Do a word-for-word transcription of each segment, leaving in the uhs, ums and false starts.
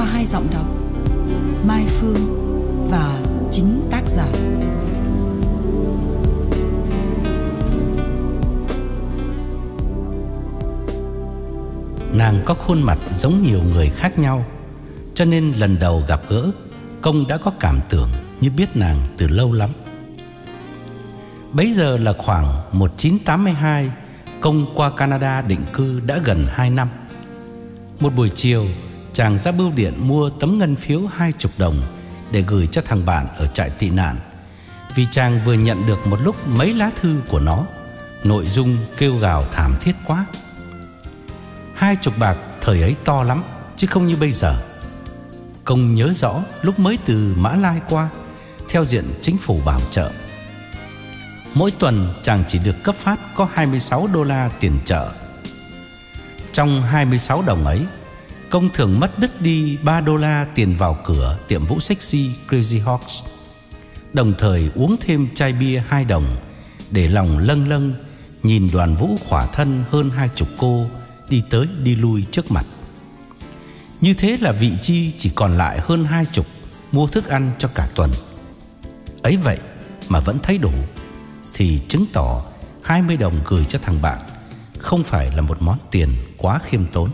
hai giọng đọc Mai Phương và chính tác giả. Nàng có khuôn mặt giống nhiều người khác nhau, cho nên lần đầu gặp gỡ, Công đã có cảm tưởng như biết nàng từ lâu lắm. Bấy giờ là khoảng một nghìn chín trăm tám mươi hai, Công qua Canada định cư đã gần hai năm. Một buổi chiều, chàng ra bưu điện mua tấm ngân phiếu hai chục đồng để gửi cho thằng bạn ở trại tị nạn, vì chàng vừa nhận được một lúc mấy lá thư của nó, nội dung kêu gào thảm thiết quá. Hai chục bạc thời ấy to lắm, chứ không như bây giờ. Công nhớ rõ lúc mới từ Mã Lai qua, theo diện chính phủ bảo trợ, mỗi tuần chàng chỉ được cấp phát có hai mươi sáu đô la tiền trợ. Trong hai mươi sáu đồng ấy, Công thường mất đứt đi ba đô la tiền vào cửa tiệm vũ sexy Crazy Horse, đồng thời uống thêm chai bia hai đồng để lòng lâng lâng nhìn đoàn vũ khỏa thân hơn hai chục cô đi tới đi lui trước mặt. Như thế là vị chi chỉ còn lại hơn hai chục mua thức ăn cho cả tuần. Ấy vậy mà vẫn thấy đủ, thì chứng tỏ hai mươi đồng gửi cho thằng bạn không phải là một món tiền quá khiêm tốn.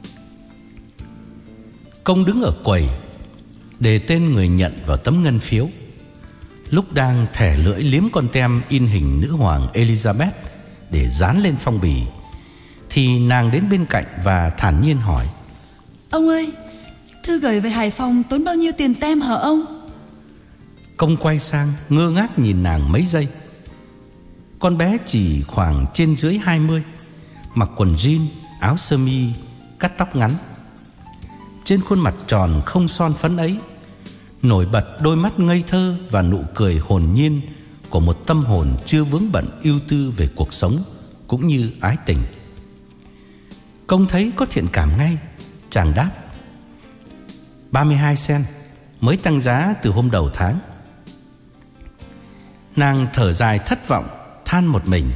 Công đứng ở quầy, đề tên người nhận vào tấm ngân phiếu. Lúc đang thẻ lưỡi liếm con tem in hình nữ hoàng Elizabeth để dán lên phong bì, thì nàng đến bên cạnh và thản nhiên hỏi: Ông ơi, thư gửi về Hải Phòng tốn bao nhiêu tiền tem hả ông? Công quay sang ngơ ngác nhìn nàng mấy giây. Con bé chỉ khoảng trên dưới hai mươi, mặc quần jean, áo sơ mi, cắt tóc ngắn. Trên khuôn mặt tròn không son phấn ấy nổi bật đôi mắt ngây thơ và nụ cười hồn nhiên của một tâm hồn chưa vướng bận ưu tư về cuộc sống cũng như ái tình. Công thấy có thiện cảm ngay, chàng đáp: ba mươi hai sen, mới tăng giá từ hôm đầu tháng. Nàng thở dài thất vọng, than một mình: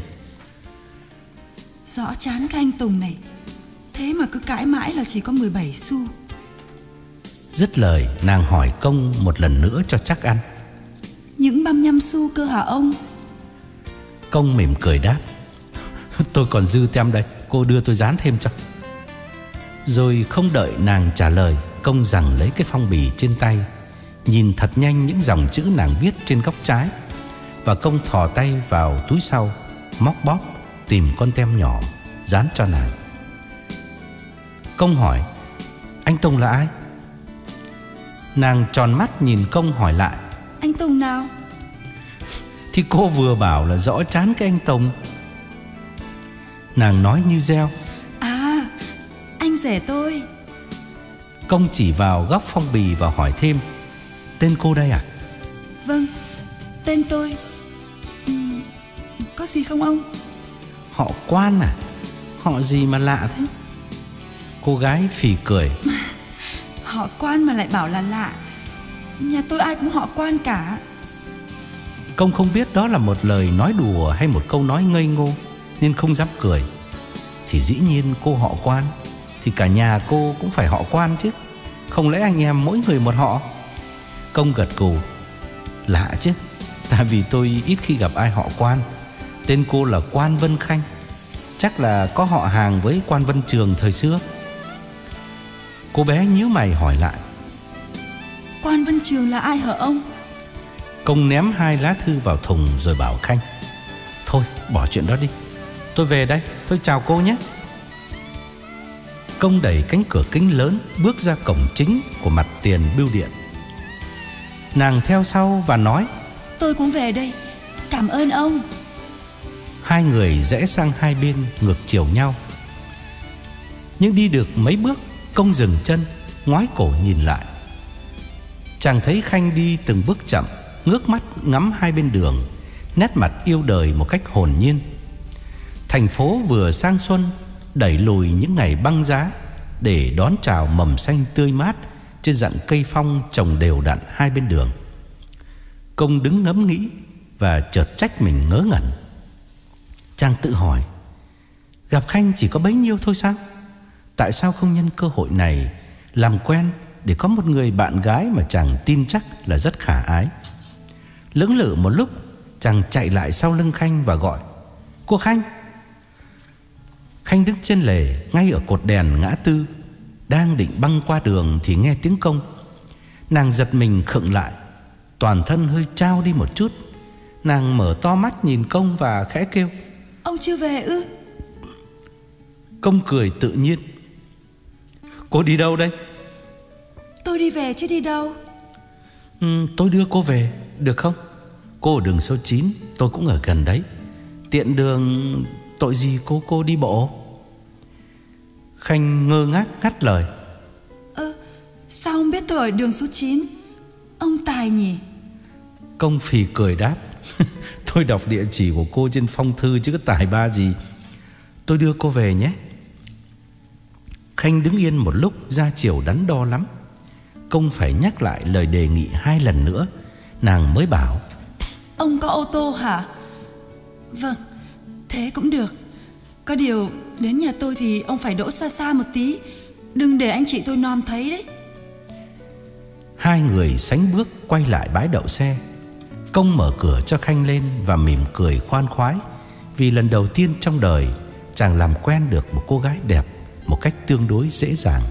Rõ chán cái anh Tùng này, thế mà cứ cãi mãi là chỉ có mười bảy xu. Dứt lời, nàng hỏi Công một lần nữa cho chắc ăn: Những ba mươi lăm xu cơ hả ông? Công mỉm cười đáp: Tôi còn dư tem đây, cô đưa tôi dán thêm cho. Rồi không đợi nàng trả lời, Công giằng lấy cái phong bì trên tay, nhìn thật nhanh những dòng chữ nàng viết trên góc trái, và Công thò tay vào túi sau, móc bóp tìm con tem nhỏ dán cho nàng. Công hỏi: Anh Tùng là ai? Nàng tròn mắt nhìn Công hỏi lại: Anh Tùng nào? Thì cô vừa bảo là rõ chán cái anh Tùng. Nàng nói như reo: À, anh rể tôi. Công chỉ vào góc phong bì và hỏi thêm: Tên cô đây à? Vâng, tên tôi. ừ, Có gì không ông? Họ Quan à? Họ gì mà lạ thế? Cô gái phì cười: Họ Quan mà lại bảo là lạ, nhà tôi ai cũng họ Quan cả. Công không biết đó là một lời nói đùa hay một câu nói ngây ngô, nên không dám cười. Thì dĩ nhiên cô họ Quan, thì cả nhà cô cũng phải họ Quan chứ, không lẽ anh em mỗi người một họ? Công gật gù: Lạ chứ, tại vì tôi ít khi gặp ai họ Quan. Tên cô là Quan Vân Khanh, chắc là có họ hàng với Quan Vân Trường thời xưa. Cô bé nhíu mày hỏi lại: Quan Vân Trường là ai hả ông? Công ném hai lá thư vào thùng rồi bảo Khanh: Thôi bỏ chuyện đó đi, tôi về đây, tôi chào cô nhé. Công đẩy cánh cửa kính lớn bước ra cổng chính của mặt tiền bưu điện. Nàng theo sau và nói: Tôi cũng về đây, cảm ơn ông. Hai người rẽ sang hai bên ngược chiều nhau. Nhưng đi được mấy bước, Công dừng chân, ngoái cổ nhìn lại. Chàng thấy Khanh đi từng bước chậm, ngước mắt ngắm hai bên đường, nét mặt yêu đời một cách hồn nhiên. Thành phố vừa sang xuân, đẩy lùi những ngày băng giá để đón chào mầm xanh tươi mát trên rặng cây phong trồng đều đặn hai bên đường. Công đứng ngẫm nghĩ và chợt trách mình ngớ ngẩn. Chàng tự hỏi: Gặp Khanh chỉ có bấy nhiêu thôi sao? Tại sao không nhân cơ hội này làm quen để có một người bạn gái mà chàng tin chắc là rất khả ái. Lưỡng lự một lúc, chàng chạy lại sau lưng Khanh và gọi: "Cô Khanh!" Khanh đứng trên lề ngay ở cột đèn ngã tư, đang định băng qua đường thì nghe tiếng Công. Nàng giật mình khựng lại, toàn thân hơi trao đi một chút. Nàng mở to mắt nhìn Công và khẽ kêu: "Ông chưa về ư?" Công cười tự nhiên: "Cô đi đâu đây?" "Tôi đi về chứ đi đâu." ừ, "Tôi đưa cô về, được không? Cô ở đường số chín, tôi cũng ở gần đấy. Tiện đường, tội gì cô cô đi bộ?" Khanh ngơ ngác ngắt lời: "Ơ, sao ông biết tôi ở đường số chín? Ông tài nhỉ?" Công phì cười đáp: "Tôi đọc địa chỉ của cô trên phong thư chứ có tài ba gì. Tôi đưa cô về nhé." Khanh đứng yên một lúc, ra chiều đắn đo lắm. Công phải nhắc lại lời đề nghị hai lần nữa, nàng mới bảo: "Ông có ô tô hả?" "Vâng, thế cũng được. Có điều đến nhà tôi thì ông phải đỗ xa xa một tí, đừng để anh chị tôi nom thấy đấy." Hai người sánh bước quay lại bãi đậu xe. Công mở cửa cho Khanh lên và mỉm cười khoan khoái, vì lần đầu tiên trong đời chàng làm quen được một cô gái đẹp một cách tương đối dễ dàng.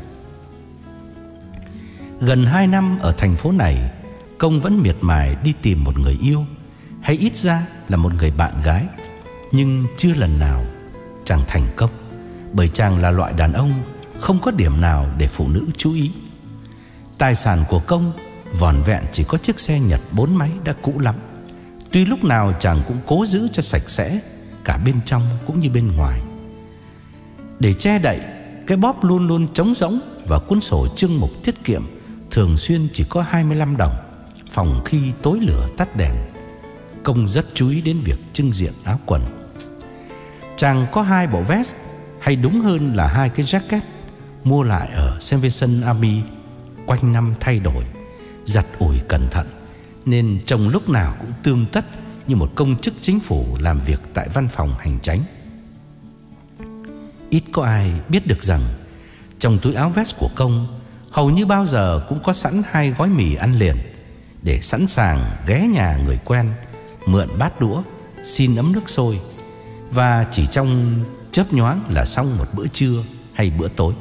Gần hai năm ở thành phố này, Công vẫn miệt mài đi tìm một người yêu, hay ít ra là một người bạn gái. Nhưng chưa lần nào chàng thành công, bởi chàng là loại đàn ông không có điểm nào để phụ nữ chú ý. Tài sản của Công vỏn vẹn chỉ có chiếc xe Nhật bốn máy đã cũ lắm. Tuy lúc nào chàng cũng cố giữ cho sạch sẽ, cả bên trong cũng như bên ngoài. Để che đậy, cái bóp luôn luôn trống rỗng và cuốn sổ chương mục tiết kiệm thường xuyên chỉ có hai mươi lăm đồng, phòng khi tối lửa tắt đèn. Công rất chú ý đến việc trưng diện áo quần. Chàng có hai bộ vest, hay đúng hơn là hai cái jacket, mua lại ở Salvation Army, quanh năm thay đổi, giặt ủi cẩn thận, nên trông lúc nào cũng tươm tất như một công chức chính phủ làm việc tại văn phòng hành chánh. Ít có ai biết được rằng trong túi áo vest của Công hầu như bao giờ cũng có sẵn hai gói mì ăn liền, để sẵn sàng ghé nhà người quen, mượn bát đũa, xin ấm nước sôi, và chỉ trong chớp nhoáng là xong một bữa trưa hay bữa tối.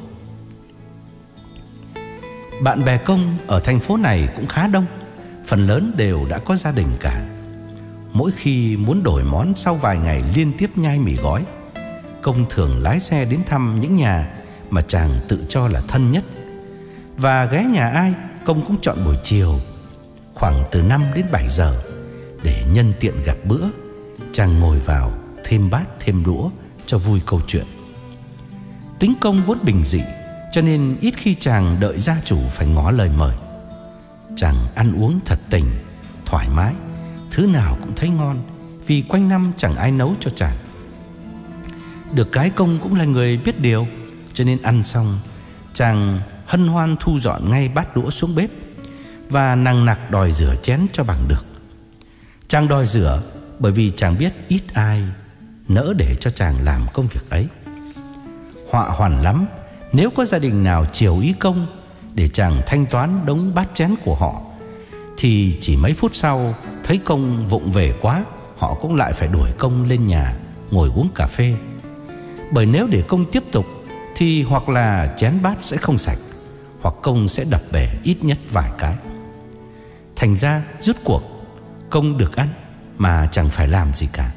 Bạn bè Công ở thành phố này cũng khá đông, phần lớn đều đã có gia đình cả. Mỗi khi muốn đổi món sau vài ngày liên tiếp nhai mì gói, Công thường lái xe đến thăm những nhà mà chàng tự cho là thân nhất. Và ghé nhà ai, Công cũng chọn buổi chiều, khoảng từ năm đến bảy giờ, để nhân tiện gặp bữa, chàng ngồi vào thêm bát thêm đũa cho vui câu chuyện. Tính Công vốn bình dị, cho nên ít khi chàng đợi gia chủ phải ngỏ lời mời. Chàng ăn uống thật tình, thoải mái, thứ nào cũng thấy ngon, vì quanh năm chẳng ai nấu cho chàng. Được cái Công cũng là người biết điều, cho nên ăn xong, chàng hân hoan thu dọn ngay bát đũa xuống bếp, và nằng nặc đòi rửa chén cho bằng được. Chàng đòi rửa bởi vì chàng biết ít ai nỡ để cho chàng làm công việc ấy. Họa hoàn lắm nếu có gia đình nào chiều ý Công để chàng thanh toán đống bát chén của họ, thì chỉ mấy phút sau thấy Công vụng về quá, họ cũng lại phải đuổi Công lên nhà ngồi uống cà phê. Bởi nếu để Công tiếp tục thì hoặc là chén bát sẽ không sạch, hoặc Công sẽ đập bể ít nhất vài cái. Thành ra rút cuộc Công được ăn mà chẳng phải làm gì cả.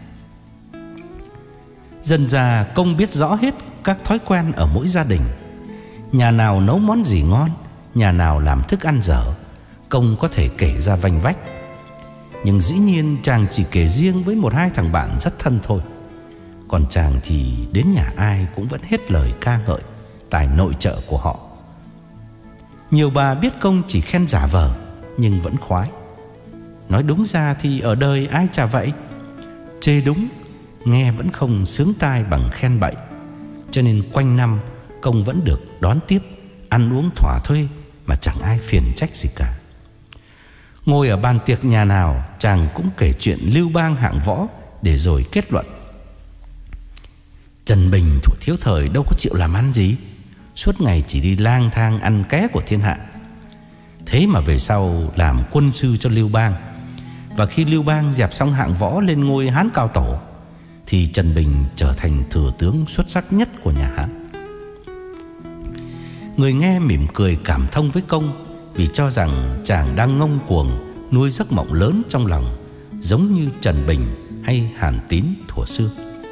Dần dà Công biết rõ hết các thói quen ở mỗi gia đình. Nhà nào nấu món gì ngon, nhà nào làm thức ăn dở, Công có thể kể ra vanh vách. Nhưng dĩ nhiên chàng chỉ kể riêng với một hai thằng bạn rất thân thôi. Còn chàng thì đến nhà ai cũng vẫn hết lời ca ngợi tài nội trợ của họ. Nhiều bà biết Công chỉ khen giả vờ, nhưng vẫn khoái. Nói đúng ra thì ở đời ai chả vậy. Chê đúng, nghe vẫn không sướng tai bằng khen bậy. Cho nên quanh năm Công vẫn được đón tiếp, ăn uống thỏa thuê mà chẳng ai phiền trách gì cả. Ngồi ở bàn tiệc nhà nào, chàng cũng kể chuyện lưu bang hạng võ, để rồi kết luận: Trần Bình thuở thiếu thời đâu có chịu làm ăn gì, suốt ngày chỉ đi lang thang ăn ké của thiên hạ. Thế mà về sau làm quân sư cho Lưu Bang. Và khi Lưu Bang dẹp xong hạng võ lên ngôi Hán cao tổ, thì Trần Bình trở thành thừa tướng xuất sắc nhất của nhà Hán. Người nghe mỉm cười cảm thông với Công, vì cho rằng chàng đang ngông cuồng nuôi giấc mộng lớn trong lòng, giống như Trần Bình hay Hàn Tín thuở xưa.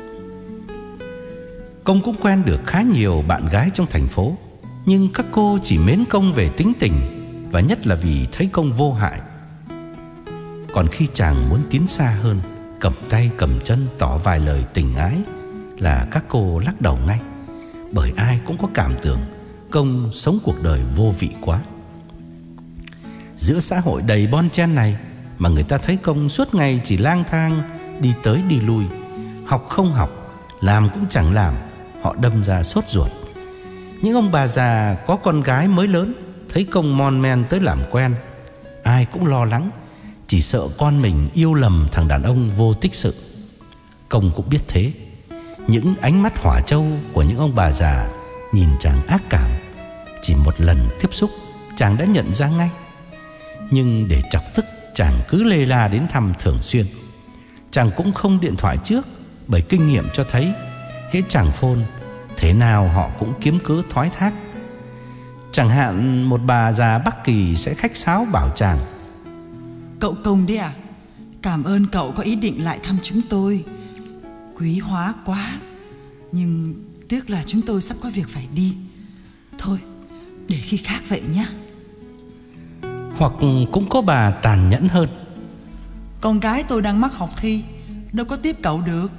Công cũng quen được khá nhiều bạn gái trong thành phố, nhưng các cô chỉ mến Công về tính tình, và nhất là vì thấy Công vô hại. Còn khi chàng muốn tiến xa hơn, cầm tay cầm chân tỏ vài lời tình ái, là các cô lắc đầu ngay, bởi ai cũng có cảm tưởng Công sống cuộc đời vô vị quá. Giữa xã hội đầy bon chen này mà người ta thấy Công suốt ngày chỉ lang thang đi tới đi lui, học không học, làm cũng chẳng làm, họ đâm ra sốt ruột. Những ông bà già có con gái mới lớn thấy Công mon men tới làm quen, ai cũng lo lắng, chỉ sợ con mình yêu lầm thằng đàn ông vô tích sự. Công cũng biết thế. Những ánh mắt hỏa trâu của những ông bà già nhìn chàng ác cảm, chỉ một lần tiếp xúc chàng đã nhận ra ngay. Nhưng để chọc tức, chàng cứ lê la đến thăm thường xuyên. Chàng cũng không điện thoại trước, bởi kinh nghiệm cho thấy hễ chàng phone, thế nào họ cũng kiếm cớ thoái thác. Chẳng hạn một bà già Bắc Kỳ sẽ khách sáo bảo chàng: Cậu Công đấy à? Cảm ơn cậu có ý định lại thăm chúng tôi, quý hóa quá. Nhưng tiếc là chúng tôi sắp có việc phải đi. Thôi, để khi khác vậy nhé. Hoặc cũng có bà tàn nhẫn hơn: Con gái tôi đang mắc học thi, đâu có tiếp cậu được.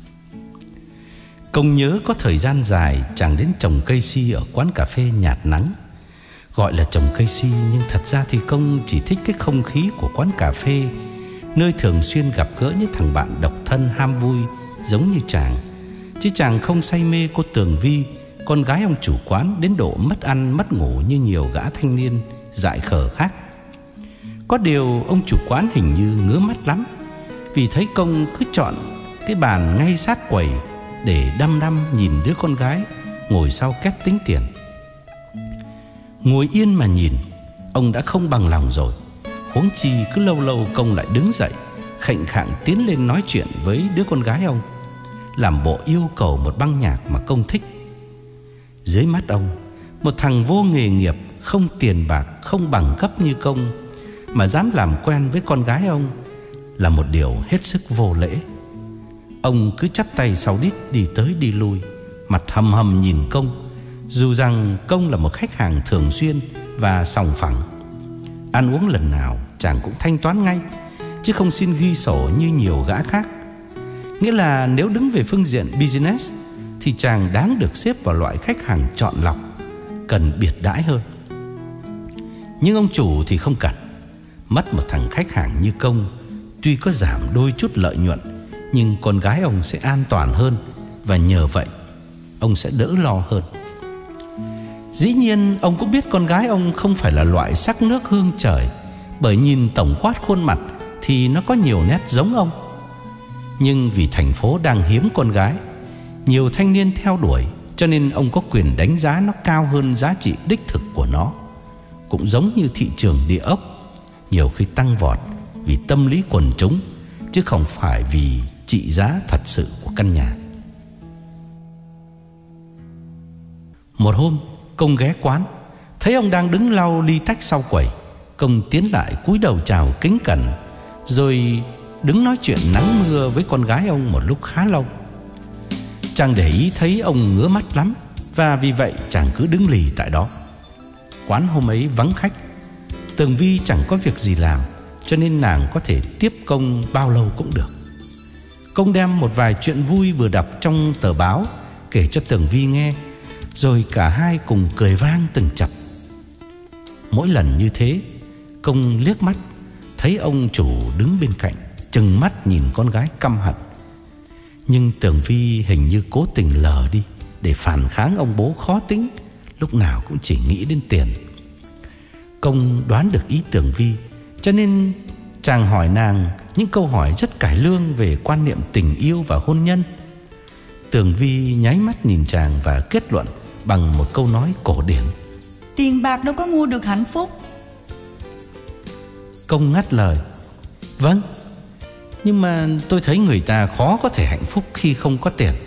Công nhớ có thời gian dài chàng đến trồng cây si ở quán cà phê nhạt nắng. Gọi là trồng cây si, nhưng thật ra thì Công chỉ thích cái không khí của quán cà phê, nơi thường xuyên gặp gỡ những thằng bạn độc thân ham vui giống như chàng. Chứ chàng không say mê cô Tường Vi, con gái ông chủ quán, đến độ mất ăn mất ngủ như nhiều gã thanh niên dại khờ khác. Có điều ông chủ quán hình như ngứa mắt lắm, vì thấy Công cứ chọn cái bàn ngay sát quầy để đăm đăm nhìn đứa con gái ngồi sau két tính tiền. Ngồi yên mà nhìn, ông đã không bằng lòng rồi, huống chi cứ lâu lâu Công lại đứng dậy khệnh khạng tiến lên nói chuyện với đứa con gái ông, làm bộ yêu cầu một băng nhạc mà Công thích. Dưới mắt ông, một thằng vô nghề nghiệp, không tiền bạc, không bằng cấp như Công mà dám làm quen với con gái ông là một điều hết sức vô lễ. Ông cứ chắp tay sau đít đi tới đi lui, mặt hầm hầm nhìn Công, dù rằng Công là một khách hàng thường xuyên và sòng phẳng. Ăn uống lần nào chàng cũng thanh toán ngay, chứ không xin ghi sổ như nhiều gã khác. Nghĩa là nếu đứng về phương diện business thì chàng đáng được xếp vào loại khách hàng chọn lọc, cần biệt đãi hơn. Nhưng ông chủ thì không cần. Mất một thằng khách hàng như Công, tuy có giảm đôi chút lợi nhuận, nhưng con gái ông sẽ an toàn hơn, và nhờ vậy ông sẽ đỡ lo hơn. Dĩ nhiên ông cũng biết con gái ông không phải là loại sắc nước hương trời, bởi nhìn tổng quát khuôn mặt thì nó có nhiều nét giống ông. Nhưng vì thành phố đang hiếm con gái, nhiều thanh niên theo đuổi, cho nên ông có quyền đánh giá nó cao hơn giá trị đích thực của nó. Cũng giống như thị trường địa ốc, nhiều khi tăng vọt vì tâm lý quần chúng, chứ không phải vì trị giá thật sự của căn nhà. Một hôm, Công ghé quán, thấy ông đang đứng lau ly tách sau quầy. Công tiến lại cúi đầu chào kính cẩn, rồi đứng nói chuyện nắng mưa với con gái ông một lúc khá lâu. Chàng để ý thấy ông ngứa mắt lắm, và vì vậy chàng cứ đứng lì tại đó. Quán hôm ấy vắng khách, Tường Vi chẳng có việc gì làm, cho nên nàng có thể tiếp Công bao lâu cũng được. Công đem một vài chuyện vui vừa đọc trong tờ báo kể cho Tường Vi nghe, rồi cả hai cùng cười vang từng chập. Mỗi lần như thế, Công liếc mắt thấy ông chủ đứng bên cạnh trừng mắt nhìn con gái căm hận. Nhưng Tường Vi hình như cố tình lờ đi, để phản kháng ông bố khó tính, lúc nào cũng chỉ nghĩ đến tiền. Công đoán được ý Tường Vi, cho nên chàng hỏi nàng những câu hỏi rất cải lương về quan niệm tình yêu và hôn nhân. Tường Vi nháy mắt nhìn chàng và kết luận bằng một câu nói cổ điển: Tiền bạc đâu có mua được hạnh phúc. Công ngắt lời: Vâng, nhưng mà tôi thấy người ta khó có thể hạnh phúc khi không có tiền.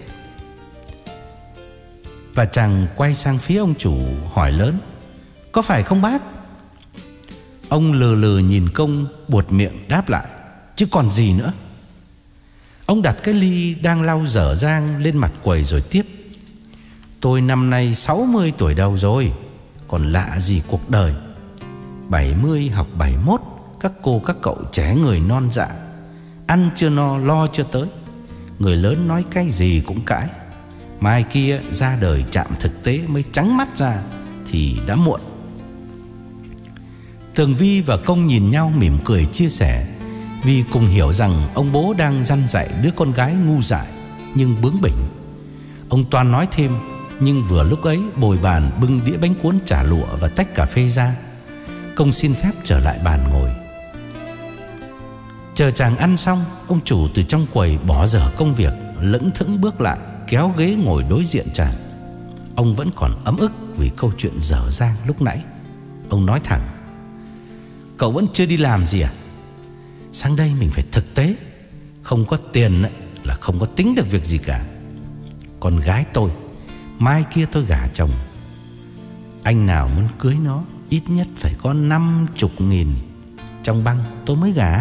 Và chàng quay sang phía ông chủ hỏi lớn: Có phải không bác? Ông lừ lừ nhìn Công, buột miệng đáp lại: Chứ còn gì nữa. Ông đặt cái ly đang lau dở dang lên mặt quầy rồi tiếp: Tôi năm nay sáu mươi tuổi đầu rồi, còn lạ gì cuộc đời. Bảy mươi học bảy mốt, các cô các cậu trẻ người non dạ, ăn chưa no lo chưa tới. Người lớn nói cái gì cũng cãi. Mai kia ra đời chạm thực tế mới trắng mắt ra thì đã muộn. Tường Vi và Công nhìn nhau mỉm cười chia sẻ, vì cùng hiểu rằng ông bố đang dăn dạy đứa con gái ngu dại nhưng bướng bỉnh. Ông Toan nói thêm, nhưng vừa lúc ấy bồi bàn bưng đĩa bánh cuốn chả lụa và tách cà phê ra. Công xin phép trở lại bàn ngồi. Chờ chàng ăn xong, ông chủ từ trong quầy bỏ dở công việc, lững thững bước lại, kéo ghế ngồi đối diện chàng. Ông vẫn còn ấm ức vì câu chuyện dở dang lúc nãy. Ông nói thẳng: Cậu vẫn chưa đi làm gì à? Sang đây mình phải thực tế. Không có tiền là không có tính được việc gì cả. Con gái tôi, mai kia tôi gả chồng. Anh nào muốn cưới nó ít nhất phải có năm chục nghìn trong băng tôi mới gả.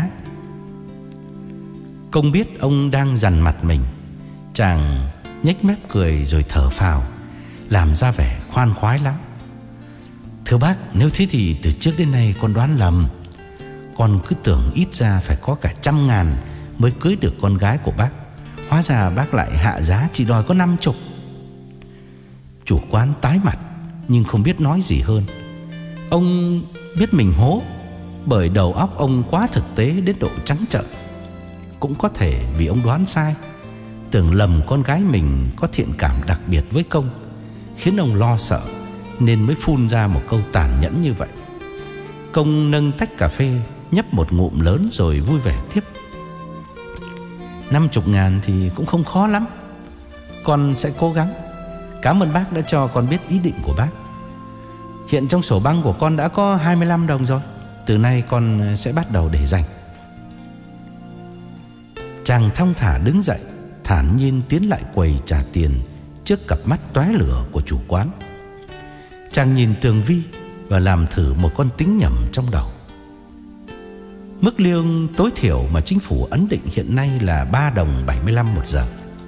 Công biết ông đang dằn mặt mình. Chàng nhếch mép cười rồi thở phào, làm ra vẻ khoan khoái lắm. Thưa bác, nếu thế thì từ trước đến nay con đoán lầm. Con cứ tưởng ít ra phải có cả trăm ngàn mới cưới được con gái của bác. Hóa ra bác lại hạ giá chỉ đòi có năm chục. Chủ quán tái mặt nhưng không biết nói gì hơn. Ông biết mình hố, bởi đầu óc ông quá thực tế đến độ trắng trợn. Cũng có thể vì ông đoán sai, tưởng lầm con gái mình có thiện cảm đặc biệt với Công, khiến ông lo sợ nên mới phun ra một câu tàn nhẫn như vậy. Công nâng tách cà phê, nhấp một ngụm lớn rồi vui vẻ tiếp: Năm chục ngàn thì cũng không khó lắm. Con sẽ cố gắng. Cảm ơn bác đã cho con biết ý định của bác. Hiện trong sổ băng của con đã có hai mươi lăm đồng rồi. Từ nay con sẽ bắt đầu để dành. Chàng thong thả đứng dậy, thản nhiên tiến lại quầy trả tiền trước cặp mắt tóe lửa của chủ quán. Chàng nhìn Tường Vi và làm thử một con tính nhẩm trong đầu. Mức lương tối thiểu mà chính phủ ấn định hiện nay là ba đồng bảy mươi lăm một giờ.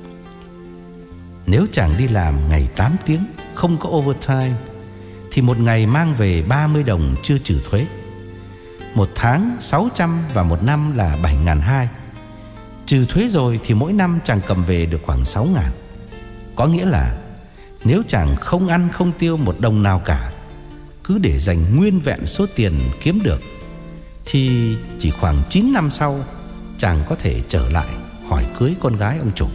Nếu chàng đi làm ngày tám tiếng, không có overtime, thì một ngày mang về ba mươi đồng chưa trừ thuế. Một tháng sáu trăm và một năm là bảy nghìn hai trăm. Trừ thuế rồi thì mỗi năm chàng cầm về được khoảng sáu nghìn. Có nghĩa là nếu chàng không ăn không tiêu một đồng nào cả, cứ để dành nguyên vẹn số tiền kiếm được, thì chỉ khoảng chín năm sau chàng có thể trở lại hỏi cưới con gái ông chủ.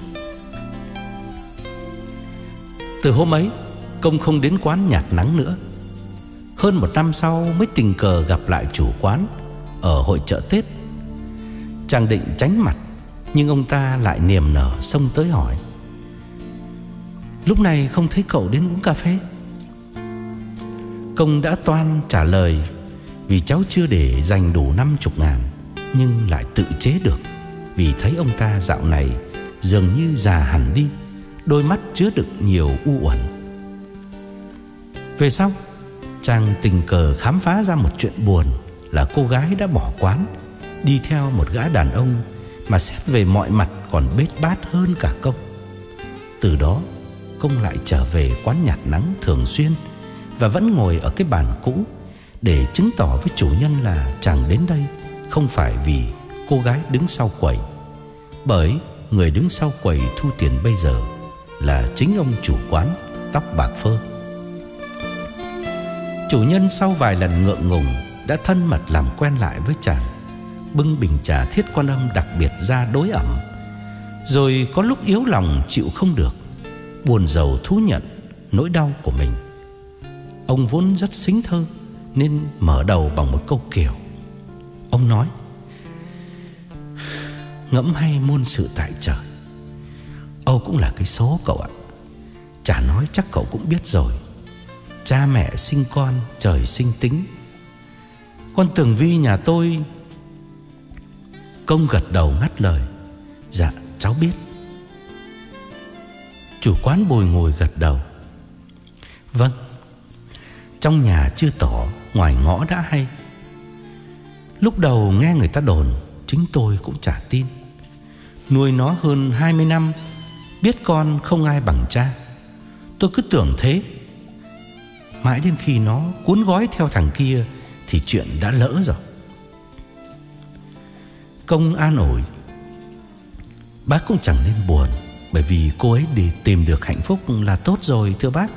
Từ hôm ấy, Công không đến quán nhạt nắng nữa. Hơn một năm sau mới tình cờ gặp lại chủ quán ở hội chợ Tết. Chàng định tránh mặt, nhưng ông ta lại niềm nở xông tới hỏi: Lúc này không thấy cậu đến uống cà phê? Công đã toan trả lời vì cháu chưa để dành đủ năm chục ngàn, nhưng lại tự chế được vì thấy ông ta dạo này dường như già hẳn đi, đôi mắt chứa đựng nhiều u uẩn. Về sau, chàng tình cờ khám phá ra một chuyện buồn là cô gái đã bỏ quán, đi theo một gã đàn ông mà xét về mọi mặt còn bết bát hơn cả Công. Từ đó, Công lại trở về quán nhạt nắng thường xuyên và vẫn ngồi ở cái bàn cũ để chứng tỏ với chủ nhân là chàng đến đây không phải vì cô gái đứng sau quầy, bởi người đứng sau quầy thu tiền bây giờ là chính ông chủ quán tóc bạc phơ. Chủ nhân sau vài lần ngượng ngùng đã thân mật làm quen lại với chàng, bưng bình trà Thiết Quan Âm đặc biệt ra đối ẩm. Rồi có lúc yếu lòng chịu không được, buồn rầu thú nhận nỗi đau của mình. Ông vốn rất xính thơ nên mở đầu bằng một câu kiều. Ông nói: Ngẫm hay muôn sự tại trời, Âu cũng là cái số cậu ạ. Chả nói chắc cậu cũng biết rồi, cha mẹ sinh con trời sinh tính. Con Tường Vi nhà tôi Công gật đầu ngắt lời: Dạ cháu biết. Chủ quán bồi ngồi gật đầu: Vâng. Trong nhà chưa tỏ, ngoài ngõ đã hay. Lúc đầu nghe người ta đồn, chính tôi cũng chả tin. Nuôi nó hơn hai mươi năm, biết con không ai bằng cha. Tôi cứ tưởng thế. Mãi đến khi nó cuốn gói theo thằng kia thì chuyện đã lỡ rồi. Công an ủi: Bác cũng chẳng nên buồn, bởi vì cô ấy để tìm được hạnh phúc là tốt rồi thưa bác.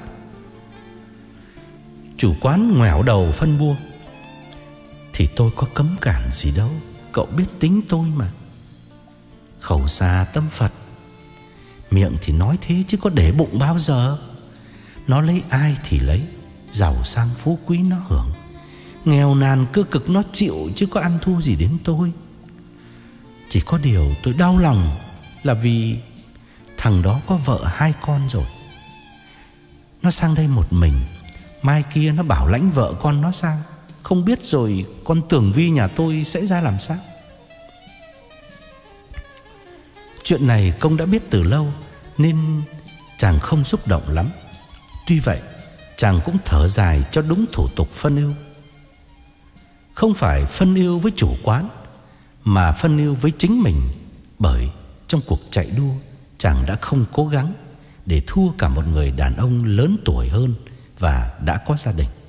Chủ quán ngoẻo đầu phân bua: Thì tôi có cấm cản gì đâu, cậu biết tính tôi mà. Khẩu xà tâm Phật, miệng thì nói thế chứ có để bụng bao giờ. Nó lấy ai thì lấy, giàu sang phú quý nó hưởng, nghèo nàn cơ cực nó chịu, chứ có ăn thua gì đến tôi. Chỉ có điều tôi đau lòng là vì thằng đó có vợ hai con rồi. Nó sang đây một mình, mai kia nó bảo lãnh vợ con nó sang, không biết rồi con Tường Vi nhà tôi sẽ ra làm sao. Chuyện này Công đã biết từ lâu nên chàng không xúc động lắm. Tuy vậy chàng cũng thở dài cho đúng thủ tục phân ưu. Không phải phân ưu với chủ quán, mà phân ưu với chính mình. Bởi trong cuộc chạy đua, chàng đã không cố gắng để thua cả một người đàn ông lớn tuổi hơn và đã có gia đình.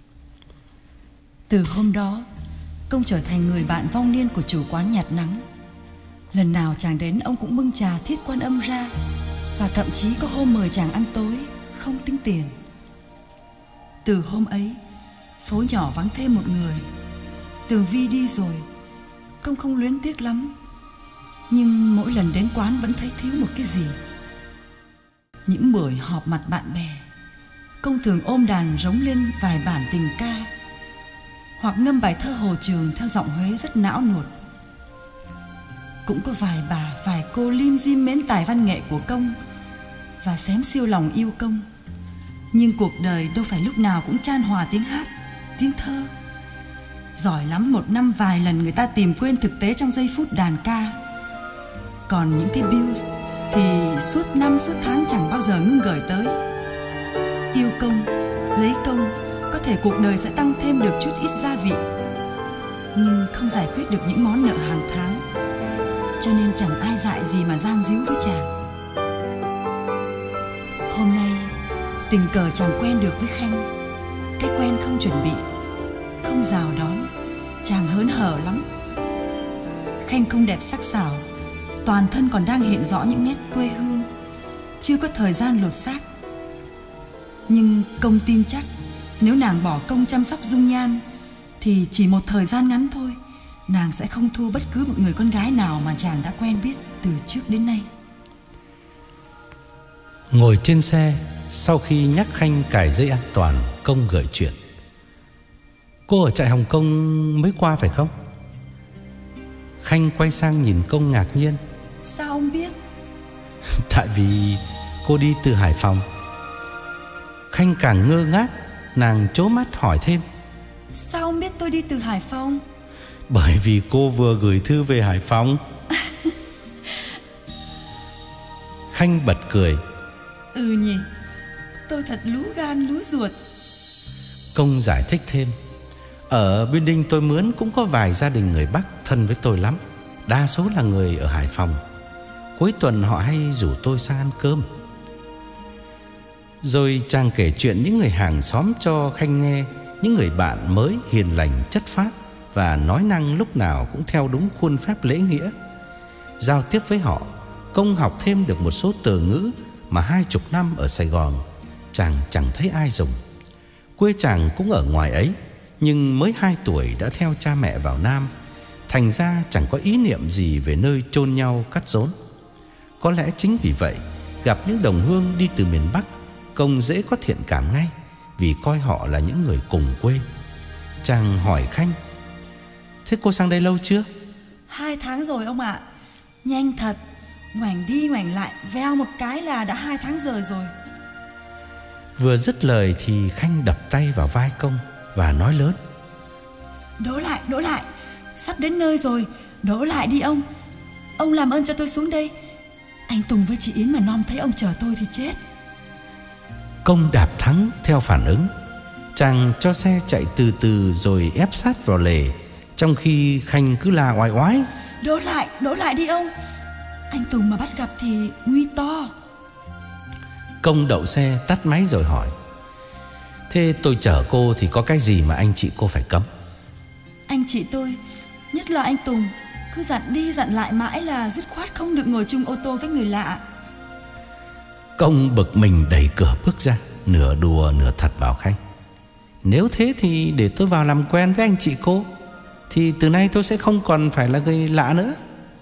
Từ hôm đó, Công trở thành người bạn vong niên của chủ quán nhạt nắng. Lần nào chàng đến, ông cũng bưng trà Thiết Quan Âm ra, và thậm chí có hôm mời chàng ăn tối không tính tiền. Từ hôm ấy, phố nhỏ vắng thêm một người. Tường Vi đi rồi, Công không luyến tiếc lắm, nhưng mỗi lần đến quán vẫn thấy thiếu một cái gì. Những buổi họp mặt bạn bè, Công thường ôm đàn rống lên vài bản tình ca, hoặc ngâm bài thơ Hồ Trường theo giọng Huế rất não nuột. Cũng có vài bà, vài cô lim dim mến tài văn nghệ của Công và xém siêu lòng yêu Công. Nhưng cuộc đời đâu phải lúc nào cũng chan hòa tiếng hát, tiếng thơ. Giỏi lắm một năm vài lần người ta tìm quên thực tế trong giây phút đàn ca. Còn những cái bills thì suốt năm suốt tháng chẳng bao giờ ngưng gửi tới. Yêu Công, lấy Công, có thể cuộc đời sẽ tăng thêm được chút ít gia vị, nhưng không giải quyết được những món nợ hàng tháng. Cho nên chẳng ai dại gì mà gian díu với chàng. Hôm nay tình cờ chàng quen được với Khanh. Cái quen không chuẩn bị, không rào đón, chàng hớn hở lắm. Khanh không đẹp sắc sảo, toàn thân còn đang hiện rõ những nét quê hương, chưa có thời gian lột xác. Nhưng Công tin chắc nếu nàng bỏ công chăm sóc dung nhan thì chỉ một thời gian ngắn thôi, nàng sẽ không thua bất cứ một người con gái nào mà chàng đã quen biết từ trước đến nay. Ngồi trên xe, sau khi nhắc Khanh cài dây an toàn, Công gợi chuyện: Cô ở trại Hồng Kông mới qua phải không? Khanh quay sang nhìn Công ngạc nhiên: Sao ông biết? Tại vì cô đi từ Hải Phòng. Khanh càng ngơ ngác, nàng trố mắt hỏi thêm: Sao ông biết tôi đi từ Hải Phòng? Bởi vì cô vừa gửi thư về Hải Phòng. Khanh bật cười: Ừ nhỉ, tôi thật lú gan lú ruột. Công giải thích thêm: Ở Biên Đinh tôi mướn cũng có vài gia đình người Bắc thân với tôi lắm, đa số là người ở Hải Phòng. Cuối tuần họ hay rủ tôi sang ăn cơm. Rồi chàng kể chuyện những người hàng xóm cho Khanh nghe, những người bạn mới hiền lành chất phác và nói năng lúc nào cũng theo đúng khuôn phép lễ nghĩa. Giao tiếp với họ, Công học thêm được một số từ ngữ mà hai chục năm ở Sài Gòn chàng chẳng thấy ai dùng. Quê chàng cũng ở ngoài ấy, nhưng mới hai tuổi đã theo cha mẹ vào Nam, thành ra chẳng có ý niệm gì về nơi chôn nhau cắt rốn. Có lẽ chính vì vậy, gặp những đồng hương đi từ miền Bắc, Công dễ có thiện cảm ngay, vì coi họ là những người cùng quê. Chàng hỏi Khanh: Thế cô sang đây lâu chưa? Hai tháng rồi ông ạ. Nhanh thật, ngoảnh đi ngoảnh lại, veo một cái là đã hai tháng rồi rồi. Vừa dứt lời thì Khanh đập tay vào vai Công và nói lớn: Đỗ lại, đỗ lại, sắp đến nơi rồi, Đổ lại đi ông. Ông làm ơn cho tôi xuống đây. Anh Tùng với chị Yến mà nom thấy ông chờ tôi thì chết. Công đạp thắng theo phản ứng. Chàng cho xe chạy từ từ rồi ép sát vào lề, trong khi Khanh cứ la oai oái: Đổ lại, đổ lại đi ông. Anh Tùng mà bắt gặp thì nguy to. Công đậu xe tắt máy rồi hỏi: Thế tôi chở cô thì có cái gì mà anh chị cô phải cấm? Anh chị tôi, nhất là anh Tùng, cứ dặn đi dặn lại mãi là dứt khoát không được ngồi chung ô tô với người lạ. Công bực mình đẩy cửa bước ra, nửa đùa nửa thật bảo Khanh: Nếu thế thì để tôi vào làm quen với anh chị cô, thì từ nay tôi sẽ không còn phải là người lạ nữa.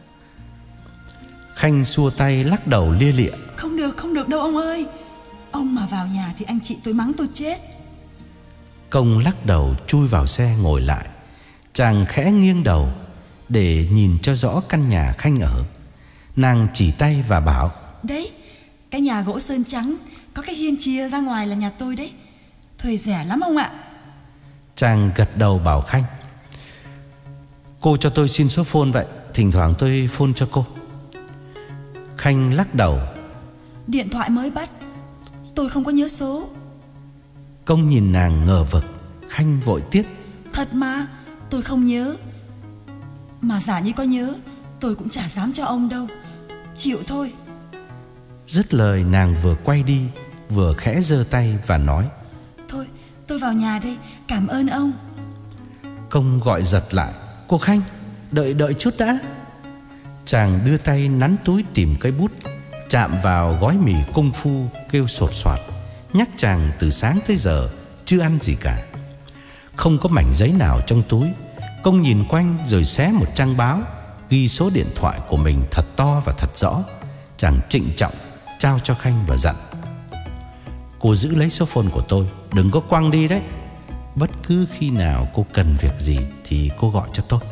Khanh xua tay lắc đầu lia lịa: Không được, không được đâu ông ơi. Ông mà vào nhà thì anh chị tôi mắng tôi chết. Công lắc đầu chui vào xe ngồi lại. Chàng khẽ nghiêng đầu để nhìn cho rõ căn nhà Khanh ở. Nàng chỉ tay và bảo: Đấy, cái nhà gỗ sơn trắng, có cái hiên chia ra ngoài là nhà tôi đấy. Thuê rẻ lắm ông ạ. Chàng gật đầu bảo Khanh: Cô cho tôi xin số phone vậy, thỉnh thoảng tôi phone cho cô. Khanh lắc đầu: Điện thoại mới bắt, tôi không có nhớ số. Công nhìn nàng ngờ vực. Khanh vội tiếp: Thật mà, tôi không nhớ. Mà giả như có nhớ, tôi cũng chả dám cho ông đâu. Chịu thôi. Dứt lời nàng vừa quay đi, vừa khẽ giơ tay và nói: Thôi, tôi vào nhà đây, cảm ơn ông. Công gọi giật lại: Cô Khanh, đợi đợi chút đã. Chàng đưa tay nắn túi tìm cây bút, chạm vào gói mì công phu kêu sột soạt, nhắc chàng từ sáng tới giờ chưa ăn gì cả. Không có mảnh giấy nào trong túi. Công nhìn quanh rồi xé một trang báo, ghi số điện thoại của mình thật to và thật rõ. Chàng trịnh trọng trao cho Khanh và dặn: Cô giữ lấy số phone của tôi, đừng có quăng đi đấy. Bất cứ khi nào cô cần việc gì thì cô gọi cho tôi.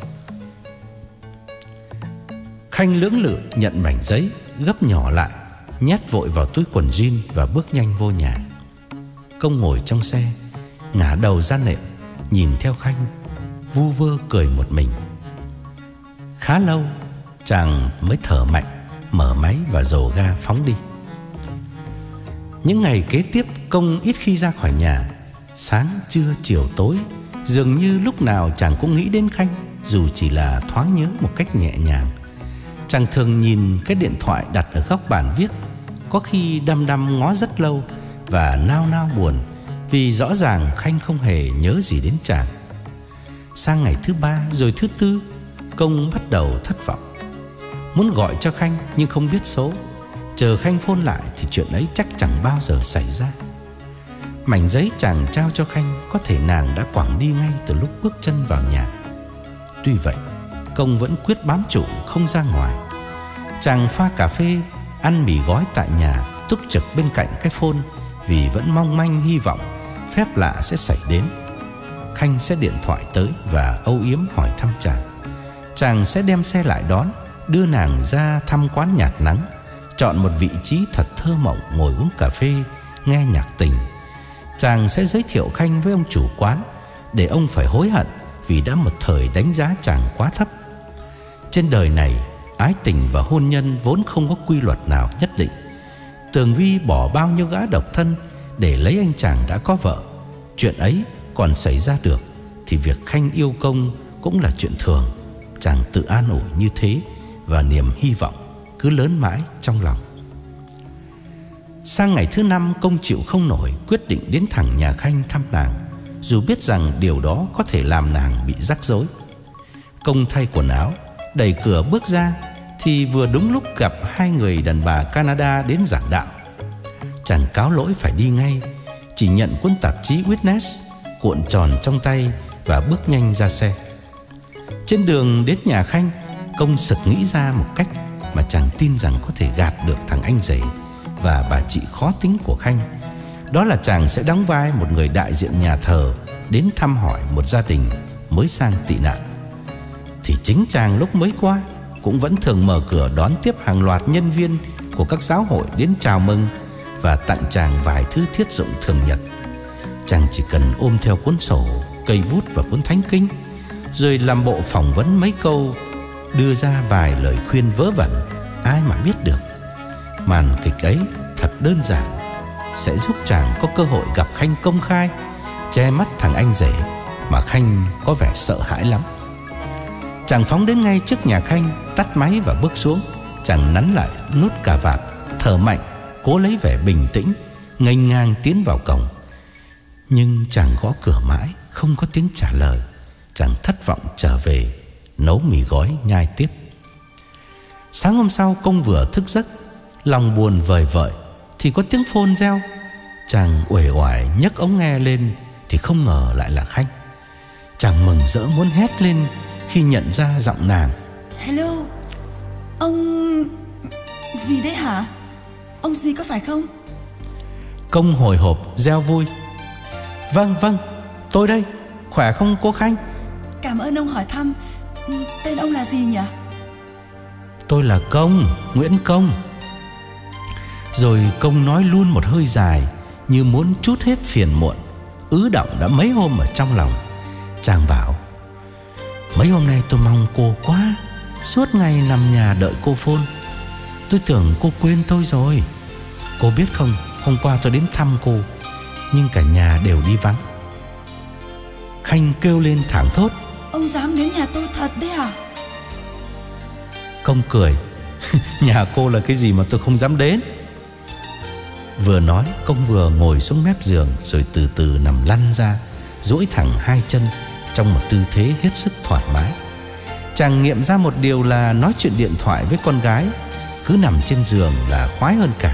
Khanh lưỡng lự nhận mảnh giấy, gấp nhỏ lại, nhét vội vào túi quần jean và bước nhanh vô nhà. Công ngồi trong xe, ngả đầu ra nệm, nhìn theo Khanh, vu vơ cười một mình. Khá lâu chàng mới thở mạnh, mở máy và dồ ga phóng đi. Những ngày kế tiếp Công ít khi ra khỏi nhà. Sáng, trưa, chiều, tối, dường như lúc nào chàng cũng nghĩ đến Khanh, dù chỉ là thoáng nhớ một cách nhẹ nhàng. Chàng thường nhìn cái điện thoại đặt ở góc bàn viết, có khi đăm đăm ngó rất lâu và nao nao buồn, vì rõ ràng Khanh không hề nhớ gì đến chàng. Sang ngày thứ ba rồi thứ tư, Công bắt đầu thất vọng. Muốn gọi cho Khanh nhưng không biết số. Chờ Khanh phone lại thì chuyện ấy chắc chẳng bao giờ xảy ra. Mảnh giấy chàng trao cho Khanh có thể nàng đã quẳng đi ngay từ lúc bước chân vào nhà. Tuy vậy, Công vẫn quyết bám trụ không ra ngoài. Chàng pha cà phê, ăn mì gói tại nhà, túc trực bên cạnh cái phone, vì vẫn mong manh hy vọng phép lạ sẽ xảy đến. Khanh sẽ điện thoại tới và âu yếm hỏi thăm chàng. Chàng sẽ đem xe lại đón, đưa nàng ra thăm quán nhạc nắng, chọn một vị trí thật thơ mộng ngồi uống cà phê, nghe nhạc tình. Chàng sẽ giới thiệu Khanh với ông chủ quán, để ông phải hối hận vì đã một thời đánh giá chàng quá thấp. Trên đời này, ái tình và hôn nhân vốn không có quy luật nào nhất định. Tường Vi bỏ bao nhiêu gã độc thân để lấy anh chàng đã có vợ. Chuyện ấy còn xảy ra được thì việc Khanh yêu Công cũng là chuyện thường. Chàng tự an ủi như thế, và niềm hy vọng cứ lớn mãi trong lòng. Sang ngày thứ năm, Công chịu không nổi, quyết định đến thẳng nhà Khanh thăm nàng, dù biết rằng điều đó có thể làm nàng bị rắc rối. Công thay quần áo, đẩy cửa bước ra thì vừa đúng lúc gặp hai người đàn bà Canada đến giảng đạo. Chàng cáo lỗi phải đi ngay, chỉ nhận cuốn tạp chí Witness cuộn tròn trong tay và bước nhanh ra xe. Trên đường đến nhà Khanh, Công sực nghĩ ra một cách mà chàng tin rằng có thể gạt được thằng anh rể và bà chị khó tính của Khanh. Đó là chàng sẽ đóng vai một người đại diện nhà thờ đến thăm hỏi một gia đình mới sang tị nạn. Thì chính chàng lúc mới qua cũng vẫn thường mở cửa đón tiếp hàng loạt nhân viên của các giáo hội đến chào mừng và tặng chàng vài thứ thiết dụng thường nhật. Chàng chỉ cần ôm theo cuốn sổ, cây bút và cuốn thánh kinh, rồi làm bộ phỏng vấn mấy câu đưa ra vài lời khuyên vớ vẩn, ai mà biết được. Màn kịch ấy thật đơn giản, sẽ giúp chàng có cơ hội gặp Khanh công khai, che mắt thằng anh rể mà Khanh có vẻ sợ hãi lắm. Chàng phóng đến ngay trước nhà Khanh, tắt máy và bước xuống. Chàng nắn lại nút cà vạt, thở mạnh, cố lấy vẻ bình tĩnh, nghênh ngang tiến vào cổng. Nhưng chàng gõ cửa mãi không có tiếng trả lời. Chàng thất vọng trở về, nấu mì gói nhai tiếp. Sáng hôm sau Công vừa thức giấc, lòng buồn vời vợi, thì có tiếng phone reo. Chàng uể oải nhấc ống nghe lên thì không ngờ lại là Khanh. Chàng mừng rỡ muốn hét lên khi nhận ra giọng nàng. Hello, ông gì đấy hả? Ông gì có phải không? Công hồi hộp reo vui. Vâng vâng, tôi đây, khỏe không cô Khanh? Cảm ơn ông hỏi thăm. Tên ông là gì nhỉ? Tôi là Công, Nguyễn Công. Rồi Công nói luôn một hơi dài, như muốn trút hết phiền muộn ứ đọng đã mấy hôm ở trong lòng. Chàng bảo: mấy hôm nay tôi mong cô quá, suốt ngày nằm nhà đợi cô phone. Tôi tưởng cô quên tôi rồi. Cô biết không, hôm qua tôi đến thăm cô, nhưng cả nhà đều đi vắng. Khanh kêu lên thảng thốt: ông dám đến nhà tôi thật đấy à? Công cười: nhà cô là cái gì mà tôi không dám đến. Vừa nói, Công vừa ngồi xuống mép giường, rồi từ từ nằm lăn ra, duỗi thẳng hai chân trong một tư thế hết sức thoải mái. Chàng nghiệm ra một điều là nói chuyện điện thoại với con gái cứ nằm trên giường là khoái hơn cả.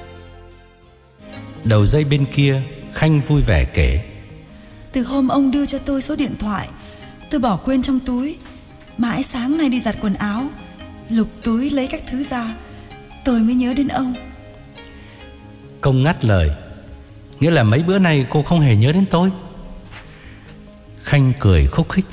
Đầu dây bên kia, Khanh vui vẻ kể: từ hôm ông đưa cho tôi số điện thoại, tôi bỏ quên trong túi. Mãi sáng nay đi giặt quần áo, lục túi lấy các thứ ra, tôi mới nhớ đến ông. Công ngắt lời: nghĩa là mấy bữa nay cô không hề nhớ đến tôi? Khanh cười khúc khích: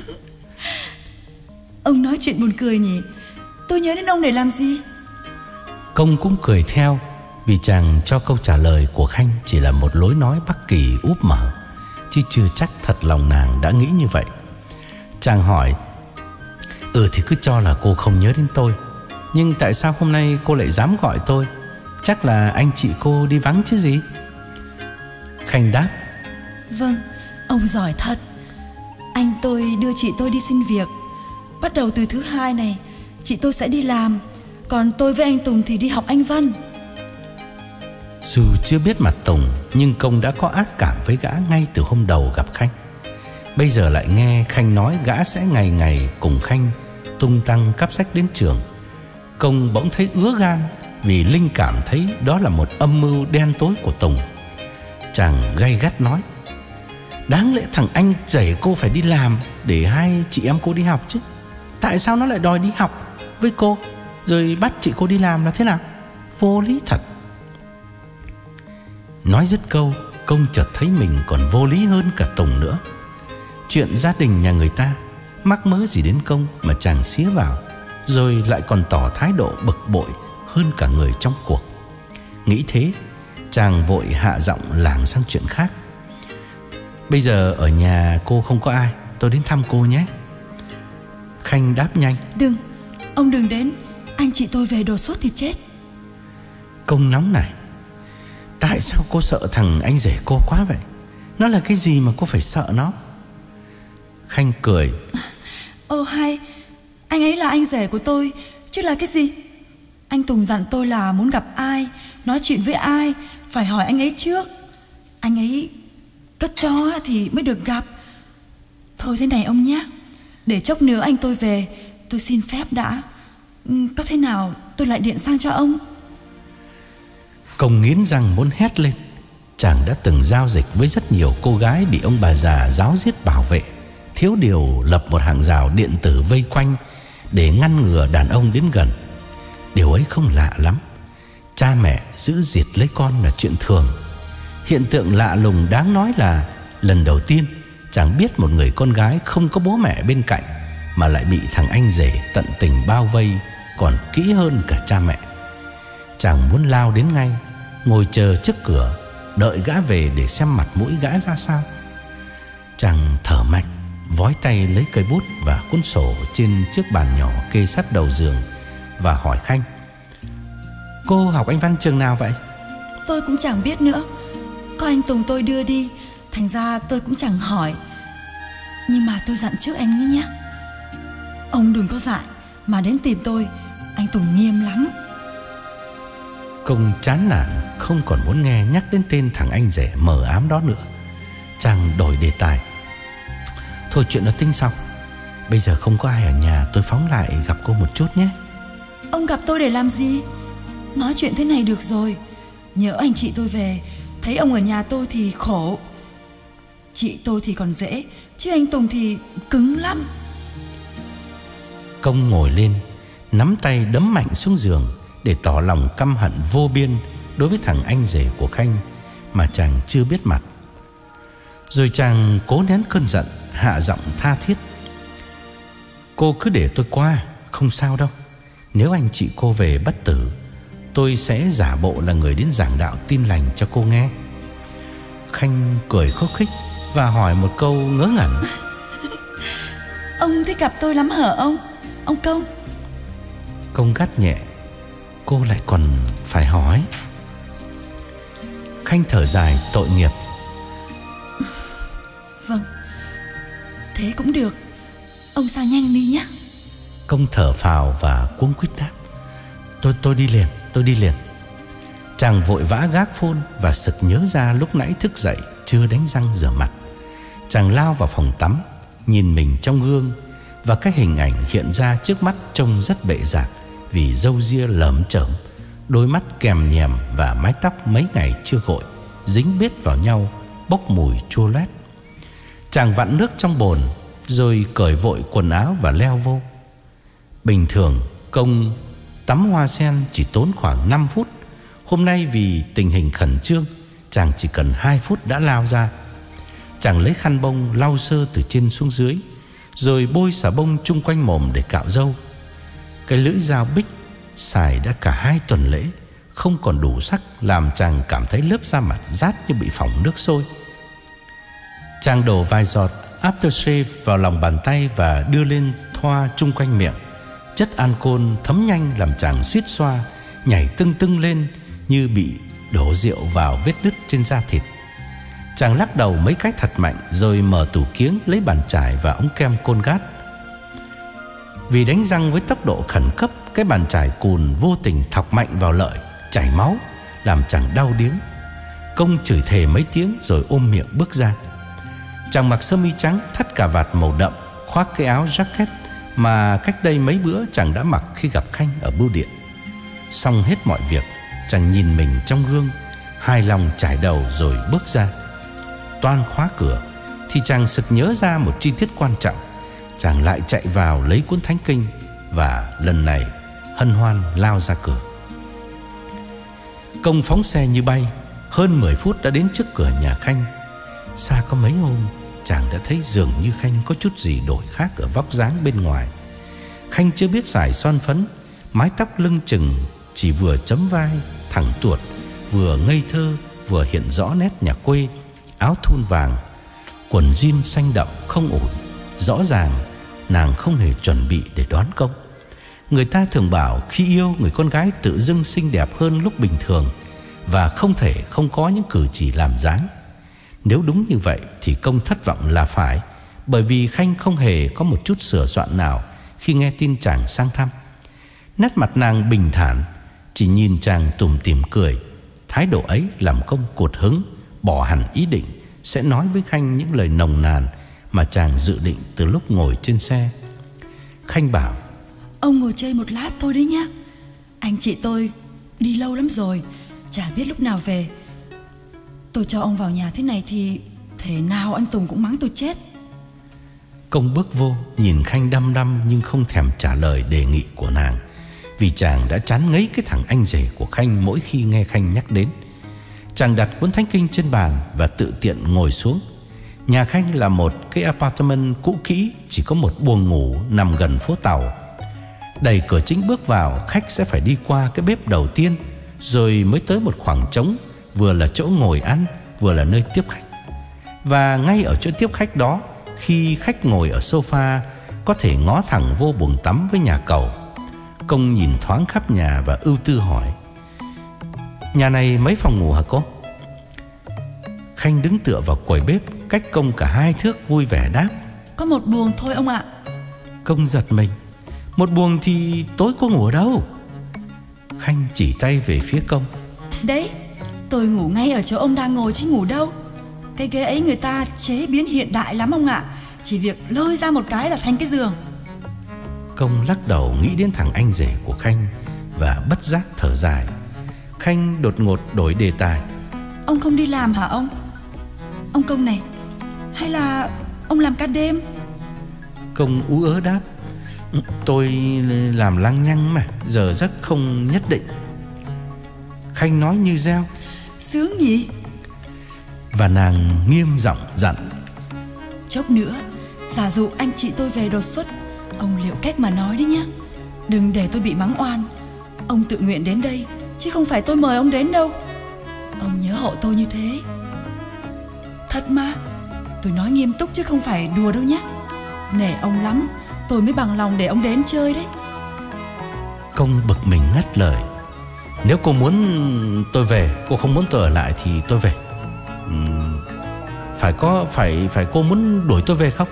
ông nói chuyện buồn cười nhỉ, tôi nhớ đến ông để làm gì? Công cũng cười theo, vì chàng cho câu trả lời của Khanh chỉ là một lối nói Bắc Kỳ úp mở, chứ chưa chắc thật lòng nàng đã nghĩ như vậy. Chàng hỏi: Ừ thì cứ cho là cô không nhớ đến tôi, nhưng tại sao hôm nay cô lại dám gọi tôi? Chắc là anh chị cô đi vắng chứ gì? Khanh đáp: vâng, ông giỏi thật. Anh tôi đưa chị tôi đi xin việc. Bắt đầu từ thứ hai này, chị tôi sẽ đi làm, còn tôi với anh Tùng thì đi học Anh văn. Dù chưa biết mặt Tùng, nhưng Công đã có ác cảm với gã ngay từ hôm đầu gặp Khanh. Bây giờ lại nghe Khanh nói gã sẽ ngày ngày cùng Khanh tung tăng cắp sách đến trường. Công bỗng thấy ứa gan, vì linh cảm thấy đó là một âm mưu đen tối của Tùng. Chàng gay gắt nói: đáng lẽ thằng anh rể cô phải đi làm để hai chị em cô đi học chứ. Tại sao nó lại đòi đi học với cô rồi bắt chị cô đi làm là thế nào? Vô lý thật. Nói dứt câu, Công chợt thấy mình còn vô lý hơn cả Tùng nữa. Chuyện gia đình nhà người ta mắc mớ gì đến Công mà chàng xía vào, rồi lại còn tỏ thái độ bực bội hơn cả người trong cuộc. Nghĩ thế, chàng vội hạ giọng lảng sang chuyện khác: bây giờ ở nhà cô không có ai, tôi đến thăm cô nhé. Khanh đáp nhanh: đừng, ông đừng đến, anh chị tôi về đột xuất thì chết. Công nóng nảy: tại sao cô sợ thằng anh rể cô quá vậy? Nó là cái gì mà cô phải sợ nó? Khanh cười: Ồ hay, anh ấy là anh rể của tôi, chứ là cái gì? Anh Tùng dặn tôi là muốn gặp ai, nói chuyện với ai, phải hỏi anh ấy trước. Anh ấy cất cho thì mới được gặp. Thôi thế này ông nhé, để chốc nữa anh tôi về, tôi xin phép đã. Có thế nào tôi lại điện sang cho ông. Công nghiến răng muốn hét lên. Chàng đã từng giao dịch với rất nhiều cô gái bị ông bà già giáo giết bảo vệ, thiếu điều lập một hàng rào điện tử vây quanh để ngăn ngừa đàn ông đến gần. Điều ấy không lạ lắm. Cha mẹ giữ diệt lấy con là chuyện thường. Hiện tượng lạ lùng đáng nói là lần đầu tiên chàng biết một người con gái không có bố mẹ bên cạnh mà lại bị thằng anh rể tận tình bao vây còn kỹ hơn cả cha mẹ. Chàng muốn lao đến ngay, ngồi chờ trước cửa, đợi gã về để xem mặt mũi gã ra sao. Chàng thở mạnh, vói tay lấy cây bút và cuốn sổ trên chiếc bàn nhỏ kê sát đầu giường và hỏi Khanh: "Cô học Anh văn trường nào vậy?" "Tôi cũng chẳng biết nữa. Có anh Tùng tôi đưa đi, thành ra tôi cũng chẳng hỏi. Nhưng mà tôi dặn trước anh ấy nhé, ông đừng có dại mà đến tìm tôi, anh Tùng nghiêm lắm." Công chán nản, không còn muốn nghe nhắc đến tên thằng anh rể mờ ám đó nữa. Chàng đổi đề tài: "Thôi chuyện đó tính sau. Bây giờ không có ai ở nhà, tôi phóng lại gặp cô một chút nhé." "Ông gặp tôi để làm gì? Nói chuyện thế này được rồi. Nhớ anh chị tôi về, thấy ông ở nhà tôi thì khổ. Chị tôi thì còn dễ, chứ anh Tùng thì cứng lắm." Công ngồi lên, nắm tay đấm mạnh xuống giường để tỏ lòng căm hận vô biên đối với thằng anh rể của Khanh mà chàng chưa biết mặt. Rồi chàng cố nén cơn giận, hạ giọng tha thiết: "Cô cứ để tôi qua, không sao đâu. Nếu anh chị cô về bất tử, tôi sẽ giả bộ là người đến giảng đạo tin lành cho cô nghe." Khanh cười khúc khích và hỏi một câu ngớ ngẩn: "Ông thích gặp tôi lắm hả ông, ông Công?" Công gắt nhẹ: "Cô lại còn phải hỏi?" Khanh thở dài tội nghiệp: "Vâng, thế cũng được. Ông sang nhanh đi nhé." Công thở phào và cuống quýt đáp: Tôi tôi đi liền, tôi đi liền." Chàng vội vã gác phone và sực nhớ ra lúc nãy thức dậy chưa đánh răng rửa mặt. Chàng lao vào phòng tắm, nhìn mình trong gương, và cái hình ảnh hiện ra trước mắt trông rất bệ rạc vì râu ria lởm chởm, đôi mắt kèm nhèm và mái tóc mấy ngày chưa gội dính bết vào nhau, bốc mùi chua loét. Chàng vặn nước trong bồn rồi cởi vội quần áo và leo vô. Bình thường Công tắm hoa sen chỉ tốn khoảng năm phút. Hôm nay vì tình hình khẩn trương, chàng chỉ cần hai phút đã lao ra. Chàng lấy khăn bông lau sơ từ trên xuống dưới, rồi bôi xà bông chung quanh mồm để cạo râu. Cái lưỡi dao bích xài đã cả hai tuần lễ không còn đủ sắc, làm chàng cảm thấy lớp da mặt rát như bị phỏng nước sôi. Chàng đổ vài giọt aftershave vào lòng bàn tay và đưa lên thoa chung quanh miệng. Chất alcohol thấm nhanh làm chàng suýt xoa, nhảy tưng tưng lên như bị đổ rượu vào vết đứt trên da thịt. Chàng lắc đầu mấy cái thật mạnh rồi mở tủ kiếng lấy bàn chải và ống kem Colgate. Vì đánh răng với tốc độ khẩn cấp, cái bàn chải cùn vô tình thọc mạnh vào lợi, chảy máu, làm chàng đau điếng. Công chửi thề mấy tiếng rồi ôm miệng bước ra. Chàng mặc sơ mi trắng, thắt cà vạt màu đậm, khoác cái áo jacket mà cách đây mấy bữa chàng đã mặc khi gặp Khanh ở bưu điện. Xong hết mọi việc, chàng nhìn mình trong gương, hài lòng chải đầu rồi bước ra. Toan khóa cửa thì chàng sực nhớ ra một chi tiết quan trọng. Chàng lại chạy vào lấy cuốn thánh kinh và lần này hân hoan lao ra cửa. Công phóng xe như bay, hơn mười phút đã đến trước cửa nhà Khanh. Xa có mấy hôm, chàng đã thấy dường như Khanh có chút gì đổi khác ở vóc dáng bên ngoài. Khanh chưa biết xài son phấn, mái tóc lưng chừng chỉ vừa chấm vai, thẳng tuột, vừa ngây thơ, vừa hiện rõ nét nhà quê. Áo thun vàng, quần jean xanh đậm không ủi. Rõ ràng nàng không hề chuẩn bị để đón Công. Người ta thường bảo khi yêu, người con gái tự dưng xinh đẹp hơn lúc bình thường, và không thể không có những cử chỉ làm dáng. Nếu đúng như vậy thì Công thất vọng là phải, bởi vì Khanh không hề có một chút sửa soạn nào khi nghe tin chàng sang thăm. Nét mặt nàng bình thản, chỉ nhìn chàng tủm tỉm cười. Thái độ ấy làm Công cụt hứng, bỏ hẳn ý định sẽ nói với Khanh những lời nồng nàn mà chàng dự định từ lúc ngồi trên xe. Khanh bảo: "Ông ngồi chơi một lát thôi đấy nhá. Anh chị tôi đi lâu lắm rồi, chả biết lúc nào về. Tôi cho ông vào nhà thế này thì thế nào anh Tùng cũng mắng tôi chết." Công bước vô, nhìn Khanh đăm đăm nhưng không thèm trả lời đề nghị của nàng, vì chàng đã chán ngấy cái thằng anh rể của Khanh mỗi khi nghe Khanh nhắc đến. Chàng đặt cuốn thánh kinh trên bàn và tự tiện ngồi xuống. Nhà Khanh là một cái apartment cũ kỹ, chỉ có một buồng ngủ nằm gần phố tàu. Đẩy cửa chính bước vào, khách sẽ phải đi qua cái bếp đầu tiên, rồi mới tới một khoảng trống, vừa là chỗ ngồi ăn, vừa là nơi tiếp khách. Và ngay ở chỗ tiếp khách đó, khi khách ngồi ở sofa có thể ngó thẳng vô buồng tắm với nhà cầu. Công nhìn thoáng khắp nhà và ưu tư hỏi: "Nhà này mấy phòng ngủ hả cô?" Khanh đứng tựa vào quầy bếp cách Công cả hai thước vui vẻ đáp: "Có một buồng thôi ông ạ." Công giật mình: "Một buồng thì tối cô ngủ ở đâu?" Khanh chỉ tay về phía Công: "Đấy, tôi ngủ ngay ở chỗ ông đang ngồi chứ ngủ đâu. Cái ghế ấy người ta chế biến hiện đại lắm ông ạ. Chỉ việc lôi ra một cái là thành cái giường." Công lắc đầu nghĩ đến thằng anh rể của Khanh và bất giác thở dài. Khanh đột ngột đổi đề tài: "Ông không đi làm hả ông? Ông Công này, hay là ông làm ca đêm?" Công ú ớ đáp: "Tôi làm lăng nhăng mà, giờ giấc không nhất định." Khanh nói như reo: "Sướng nhỉ?" Và nàng nghiêm giọng dặn: "Chốc nữa, giả dụ anh chị tôi về đột xuất, ông liệu cách mà nói đấy nhá. Đừng để tôi bị mắng oan. Ông tự nguyện đến đây, chứ không phải tôi mời ông đến đâu. Ông nhớ hộ tôi như thế." "Thật mà, tôi nói nghiêm túc chứ không phải đùa đâu nhá. Nể ông lắm, tôi mới bằng lòng để ông đến chơi đấy." Công bực mình ngắt lời: "Nếu cô muốn tôi về, cô không muốn tôi ở lại thì tôi về. uhm, Phải có phải phải cô muốn đuổi tôi về không?"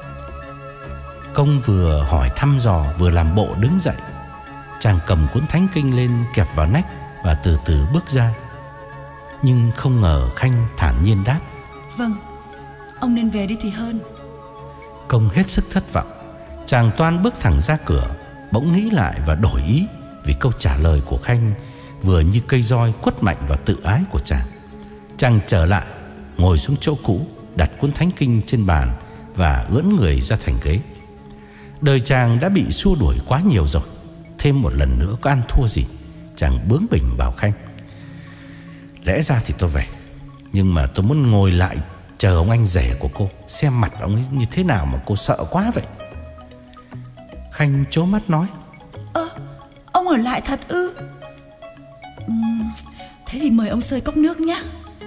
Công vừa hỏi thăm dò vừa làm bộ đứng dậy. Chàng cầm cuốn thánh kinh lên kẹp vào nách và từ từ bước ra. Nhưng không ngờ Khanh thản nhiên đáp: "Vâng, ông nên về đi thì hơn." Công hết sức thất vọng. Chàng toan bước thẳng ra cửa, bỗng nghĩ lại và đổi ý, vì câu trả lời của Khanh vừa như cây roi quất mạnh vào tự ái của chàng. Chàng trở lại, ngồi xuống chỗ cũ, đặt cuốn thánh kinh trên bàn và ưỡn người ra thành ghế. Đời chàng đã bị xua đuổi quá nhiều rồi, thêm một lần nữa có ăn thua gì. Chàng bướng bỉnh bảo Khanh: "Lẽ ra thì tôi về, nhưng mà tôi muốn ngồi lại chờ ông anh rể của cô, xem mặt ông ấy như thế nào mà cô sợ quá vậy." Khanh trố mắt nói: "Ơ, ông ở lại thật ư? Uhm, thế thì mời ông xơi cốc nước nhé."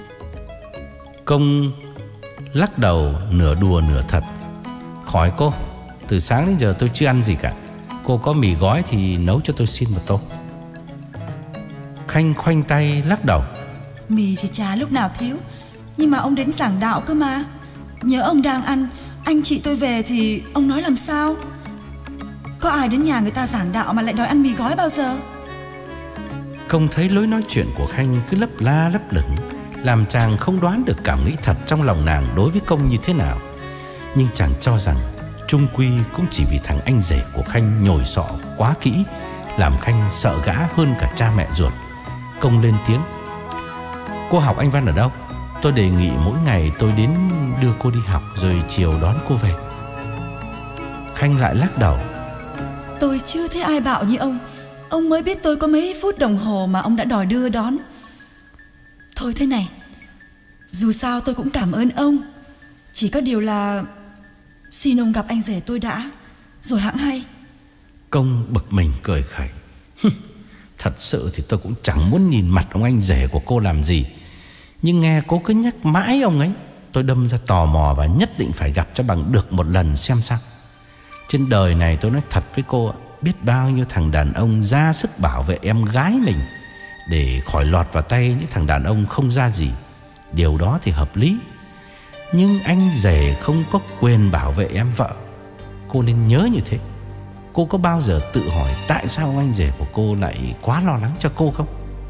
Công lắc đầu nửa đùa nửa thật: "Khỏi cô, từ sáng đến giờ tôi chưa ăn gì cả. Cô có mì gói thì nấu cho tôi xin một tô." Khanh khoanh tay lắc đầu: "Mì thì chả lúc nào thiếu, nhưng mà ông đến giảng đạo cơ mà. Nhớ ông đang ăn, anh chị tôi về thì ông nói làm sao? Có ai đến nhà người ta giảng đạo mà lại đòi ăn mì gói bao giờ?" Công thấy lối nói chuyện của Khanh cứ lấp la lấp lửng, làm chàng không đoán được cảm nghĩ thật trong lòng nàng đối với Công như thế nào. Nhưng chàng cho rằng chung quy cũng chỉ vì thằng anh rể của Khanh nhồi sọ quá kỹ, làm Khanh sợ gã hơn cả cha mẹ ruột. Công lên tiếng: "Cô học Anh văn ở đâu? Tôi đề nghị mỗi ngày tôi đến đưa cô đi học, rồi chiều đón cô về." Khanh lại lắc đầu: "Tôi chưa thấy ai bạo như ông. Ông mới biết tôi có mấy phút đồng hồ mà ông đã đòi đưa đón. Thôi thế này, dù sao tôi cũng cảm ơn ông. Chỉ có điều là xin ông gặp anh rể tôi đã, rồi hẵng hay." Công bực mình cười khẩy: "Thật sự thì tôi cũng chẳng muốn nhìn mặt ông anh rể của cô làm gì, nhưng nghe cô cứ nhắc mãi ông ấy, tôi đâm ra tò mò và nhất định phải gặp cho bằng được một lần xem sao. Trên đời này tôi nói thật với cô, biết bao nhiêu thằng đàn ông ra sức bảo vệ em gái mình để khỏi lọt vào tay những thằng đàn ông không ra gì. Điều đó thì hợp lý, nhưng anh rể không có quyền bảo vệ em vợ. Cô nên nhớ như thế. Cô có bao giờ tự hỏi tại sao anh rể của cô lại quá lo lắng cho cô không?"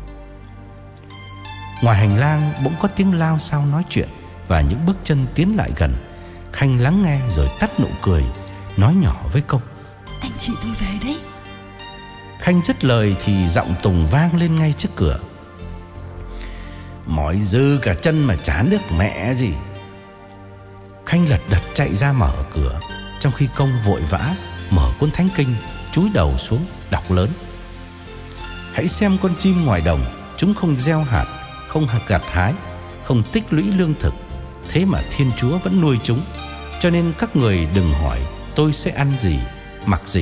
Ngoài hành lang bỗng có tiếng lao xao nói chuyện và những bước chân tiến lại gần. Khanh lắng nghe rồi tắt nụ cười, nói nhỏ với Công: "Anh chị tôi về đấy." Khanh dứt lời thì giọng Tùng vang lên ngay trước cửa: "Mỏi dư cả chân mà chả nước mẹ gì." Khanh lật đật chạy ra mở cửa, trong khi Công vội vã mở cuốn thánh kinh, chúi đầu xuống đọc lớn: "Hãy xem con chim ngoài đồng, chúng không gieo hạt, không gặt hái, không tích lũy lương thực, thế mà Thiên Chúa vẫn nuôi chúng. Cho nên các người đừng hỏi tôi sẽ ăn gì, mặc gì."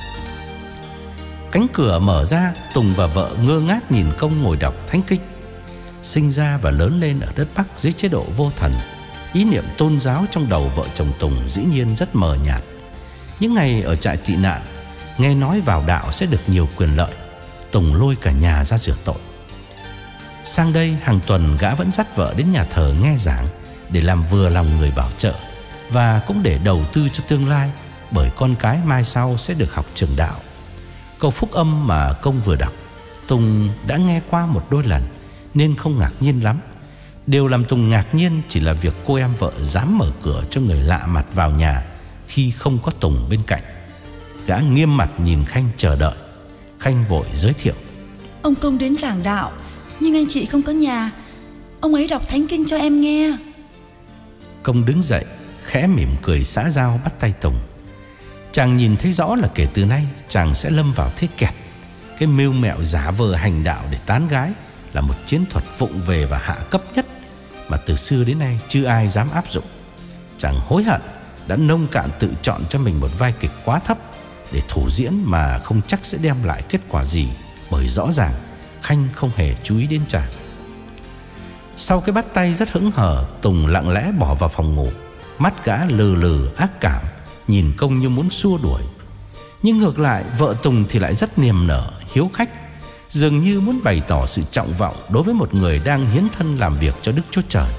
Cánh cửa mở ra, Tùng và vợ ngơ ngác nhìn Công ngồi đọc thánh kinh. Sinh ra và lớn lên ở đất Bắc dưới chế độ vô thần, Ý niệm tôn giáo trong đầu vợ chồng Tùng dĩ nhiên rất mờ nhạt. Những ngày ở trại tị nạn, nghe nói vào đạo sẽ được nhiều quyền lợi, Tùng lôi cả nhà ra rửa tội. Sang đây hàng tuần gã vẫn dắt vợ đến nhà thờ nghe giảng để làm vừa lòng người bảo trợ, và cũng để đầu tư cho tương lai, bởi con cái mai sau sẽ được học trường đạo. Câu phúc âm mà Công vừa đọc, Tùng đã nghe qua một đôi lần nên không ngạc nhiên lắm. Điều làm Tùng ngạc nhiên chỉ là việc cô em vợ dám mở cửa cho người lạ mặt vào nhà khi không có Tùng bên cạnh. Gã nghiêm mặt nhìn Khanh chờ đợi. Khanh vội giới thiệu: Ông Công đến giảng đạo, nhưng anh chị không có nhà. Ông ấy đọc thánh kinh cho em nghe. Công đứng dậy, khẽ mỉm cười xã giao bắt tay Tùng. Chàng nhìn thấy rõ là kể từ nay chàng sẽ lâm vào thế kẹt. Cái mưu mẹo giả vờ hành đạo để tán gái là một chiến thuật vụng về và hạ cấp nhất mà từ xưa đến nay chưa ai dám áp dụng. Chàng hối hận đã nông cạn tự chọn cho mình một vai kịch quá thấp để thủ diễn mà không chắc sẽ đem lại kết quả gì, bởi rõ ràng Khanh không hề chú ý đến chàng. Sau cái bắt tay rất hững hờ, Tùng lặng lẽ bỏ vào phòng ngủ. Mắt gã lừ lừ ác cảm, nhìn Công như muốn xua đuổi. Nhưng ngược lại, vợ Tùng thì lại rất niềm nở, hiếu khách, dường như muốn bày tỏ sự trọng vọng đối với một người đang hiến thân làm việc cho Đức Chúa Trời.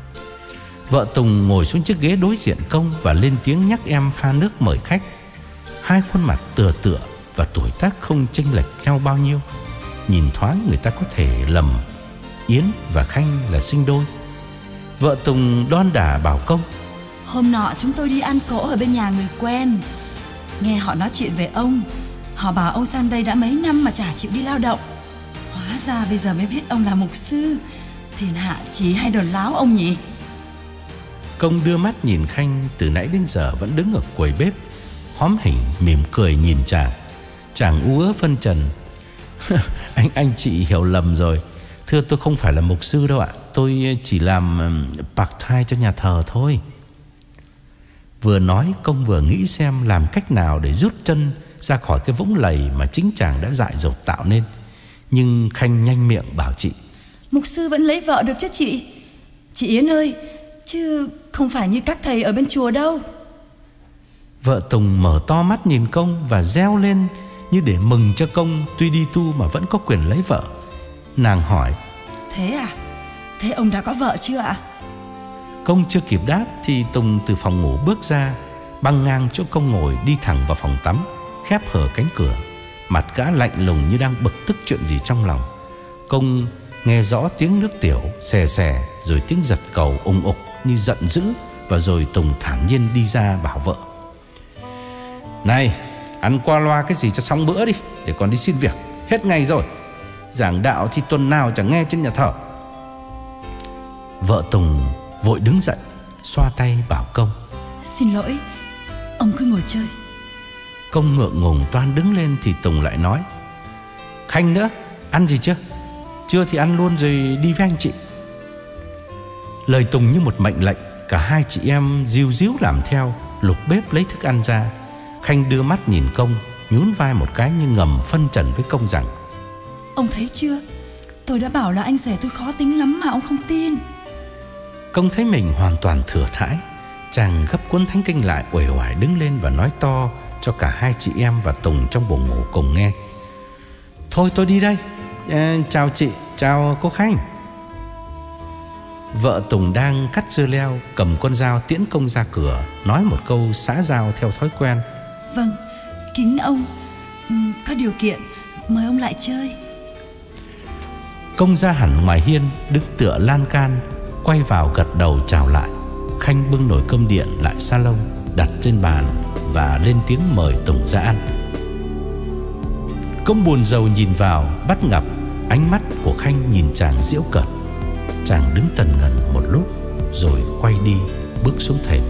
Vợ Tùng ngồi xuống chiếc ghế đối diện Công và lên tiếng nhắc em pha nước mời khách. Hai khuôn mặt tựa tựa và tuổi tác không chênh lệch nhau bao nhiêu. Nhìn thoáng người ta có thể lầm Yến và Khanh là sinh đôi. Vợ Tùng đon đả bảo Công: Hôm nọ chúng tôi đi ăn cỗ ở bên nhà người quen. Nghe họ nói chuyện về ông. Họ bảo ông sang đây đã mấy năm mà chả chịu đi lao động. Hóa ra bây giờ mới biết ông là mục sư. Thiên hạ chí hay đồn láo ông nhỉ? Công đưa mắt nhìn Khanh từ nãy đến giờ vẫn đứng ở quầy bếp, hóm hỉnh mỉm cười nhìn chàng. Chàng ú ớ phân trần: Anh anh chị hiểu lầm rồi. Thưa, tôi không phải là mục sư đâu ạ. Tôi chỉ làm part-time cho nhà thờ thôi. Vừa nói, Công vừa nghĩ xem làm cách nào để rút chân ra khỏi cái vũng lầy mà chính chàng đã dại dột tạo nên. Nhưng Khanh nhanh miệng bảo chị: Mục sư vẫn lấy vợ được chứ chị. Chị Yến ơi, chứ không phải như các thầy ở bên chùa đâu. Vợ Tùng mở to mắt nhìn Công và reo lên như để mừng cho Công tuy đi tu mà vẫn có quyền lấy vợ. Nàng hỏi: Thế à? Thế ông đã có vợ chưa ạ? Công chưa kịp đáp thì Tùng từ phòng ngủ bước ra, băng ngang chỗ Công ngồi đi thẳng vào phòng tắm, khép hờ cánh cửa. Mặt gã lạnh lùng như đang bực tức chuyện gì trong lòng. Công nghe rõ tiếng nước tiểu xè xè, rồi tiếng giật cầu ùng ục như giận dữ. Và rồi Tùng thản nhiên đi ra bảo vợ: Này, ăn qua loa cái gì cho xong bữa đi, để còn đi xin việc. Hết ngày rồi. Giảng đạo thì tuần nào chẳng nghe trên nhà thờ. Vợ Tùng vội đứng dậy, xoa tay bảo Công: Xin lỗi, ông cứ ngồi chơi. Công ngượng ngùng toan đứng lên thì Tùng lại nói: Khanh nữa, ăn gì chưa? Chưa thì ăn luôn rồi đi với anh chị. Lời Tùng như một mệnh lệnh. Cả hai chị em díu díu làm theo, lục bếp lấy thức ăn ra. Khanh đưa mắt nhìn Công, nhún vai một cái như ngầm phân trần với Công rằng: Ông thấy chưa, tôi đã bảo là anh rể tôi khó tính lắm mà ông không tin. Công thấy mình hoàn toàn thừa thãi. Chàng gấp cuốn thánh kinh lại, uể oải đứng lên và nói to cho cả hai chị em và Tùng trong buồng ngủ cùng nghe: Thôi tôi đi đây. à, Chào chị, chào cô Khanh. Vợ Tùng đang cắt dưa leo, cầm con dao tiễn Công ra cửa, nói một câu xã giao theo thói quen: Vâng, kính ông, ừ, có điều kiện mời ông lại chơi. Công ra hẳn ngoài hiên, đứng tựa lan can, quay vào gật đầu chào lại. Khanh bưng nồi cơm điện lại salon, đặt trên bàn và lên tiếng mời Tùng ra ăn. Công buồn rầu nhìn vào, bắt gặp ánh mắt của Khanh nhìn chàng giễu cợt. Chàng đứng tần ngần một lúc rồi quay đi, bước xuống thềm.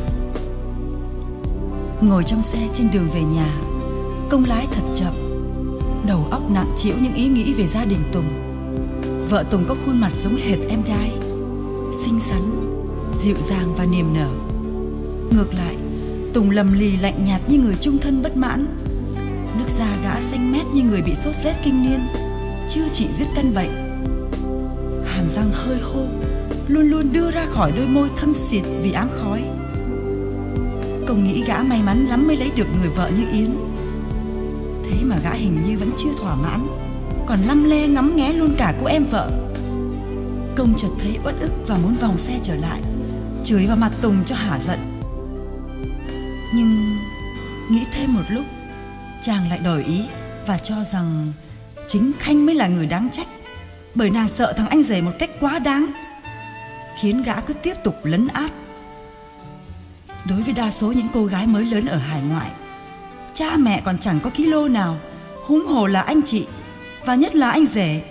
Ngồi trong xe trên đường về nhà, Công lái thật chậm, đầu óc nặng trĩu những ý nghĩ về gia đình Tùng. Vợ Tùng có khuôn mặt giống hệt em gái, xinh xắn, dịu dàng và niềm nở. Ngược lại, Tùng lầm lì lạnh nhạt như người chung thân bất mãn. Nước da gã xanh mét như người bị sốt rét kinh niên, chưa trị dứt căn bệnh. Hàm răng hơi khô, luôn luôn đưa ra khỏi đôi môi thâm xịt vì ám khói. Công nghĩ gã may mắn lắm mới lấy được người vợ như Yến. Thế mà gã hình như vẫn chưa thỏa mãn, còn lăm le ngắm nghé luôn cả cô em vợ. Công chợt thấy uất ức và muốn vòng xe trở lại, chửi vào mặt Tùng cho hả giận. Nhưng nghĩ thêm một lúc, chàng lại đổi ý và cho rằng chính Khanh mới là người đáng trách, bởi nàng sợ thằng anh rể một cách quá đáng, khiến gã cứ tiếp tục lấn át. Đối với đa số những cô gái mới lớn ở hải ngoại, cha mẹ còn chẳng có ký lô nào, huống hồ là anh chị, và nhất là anh rể.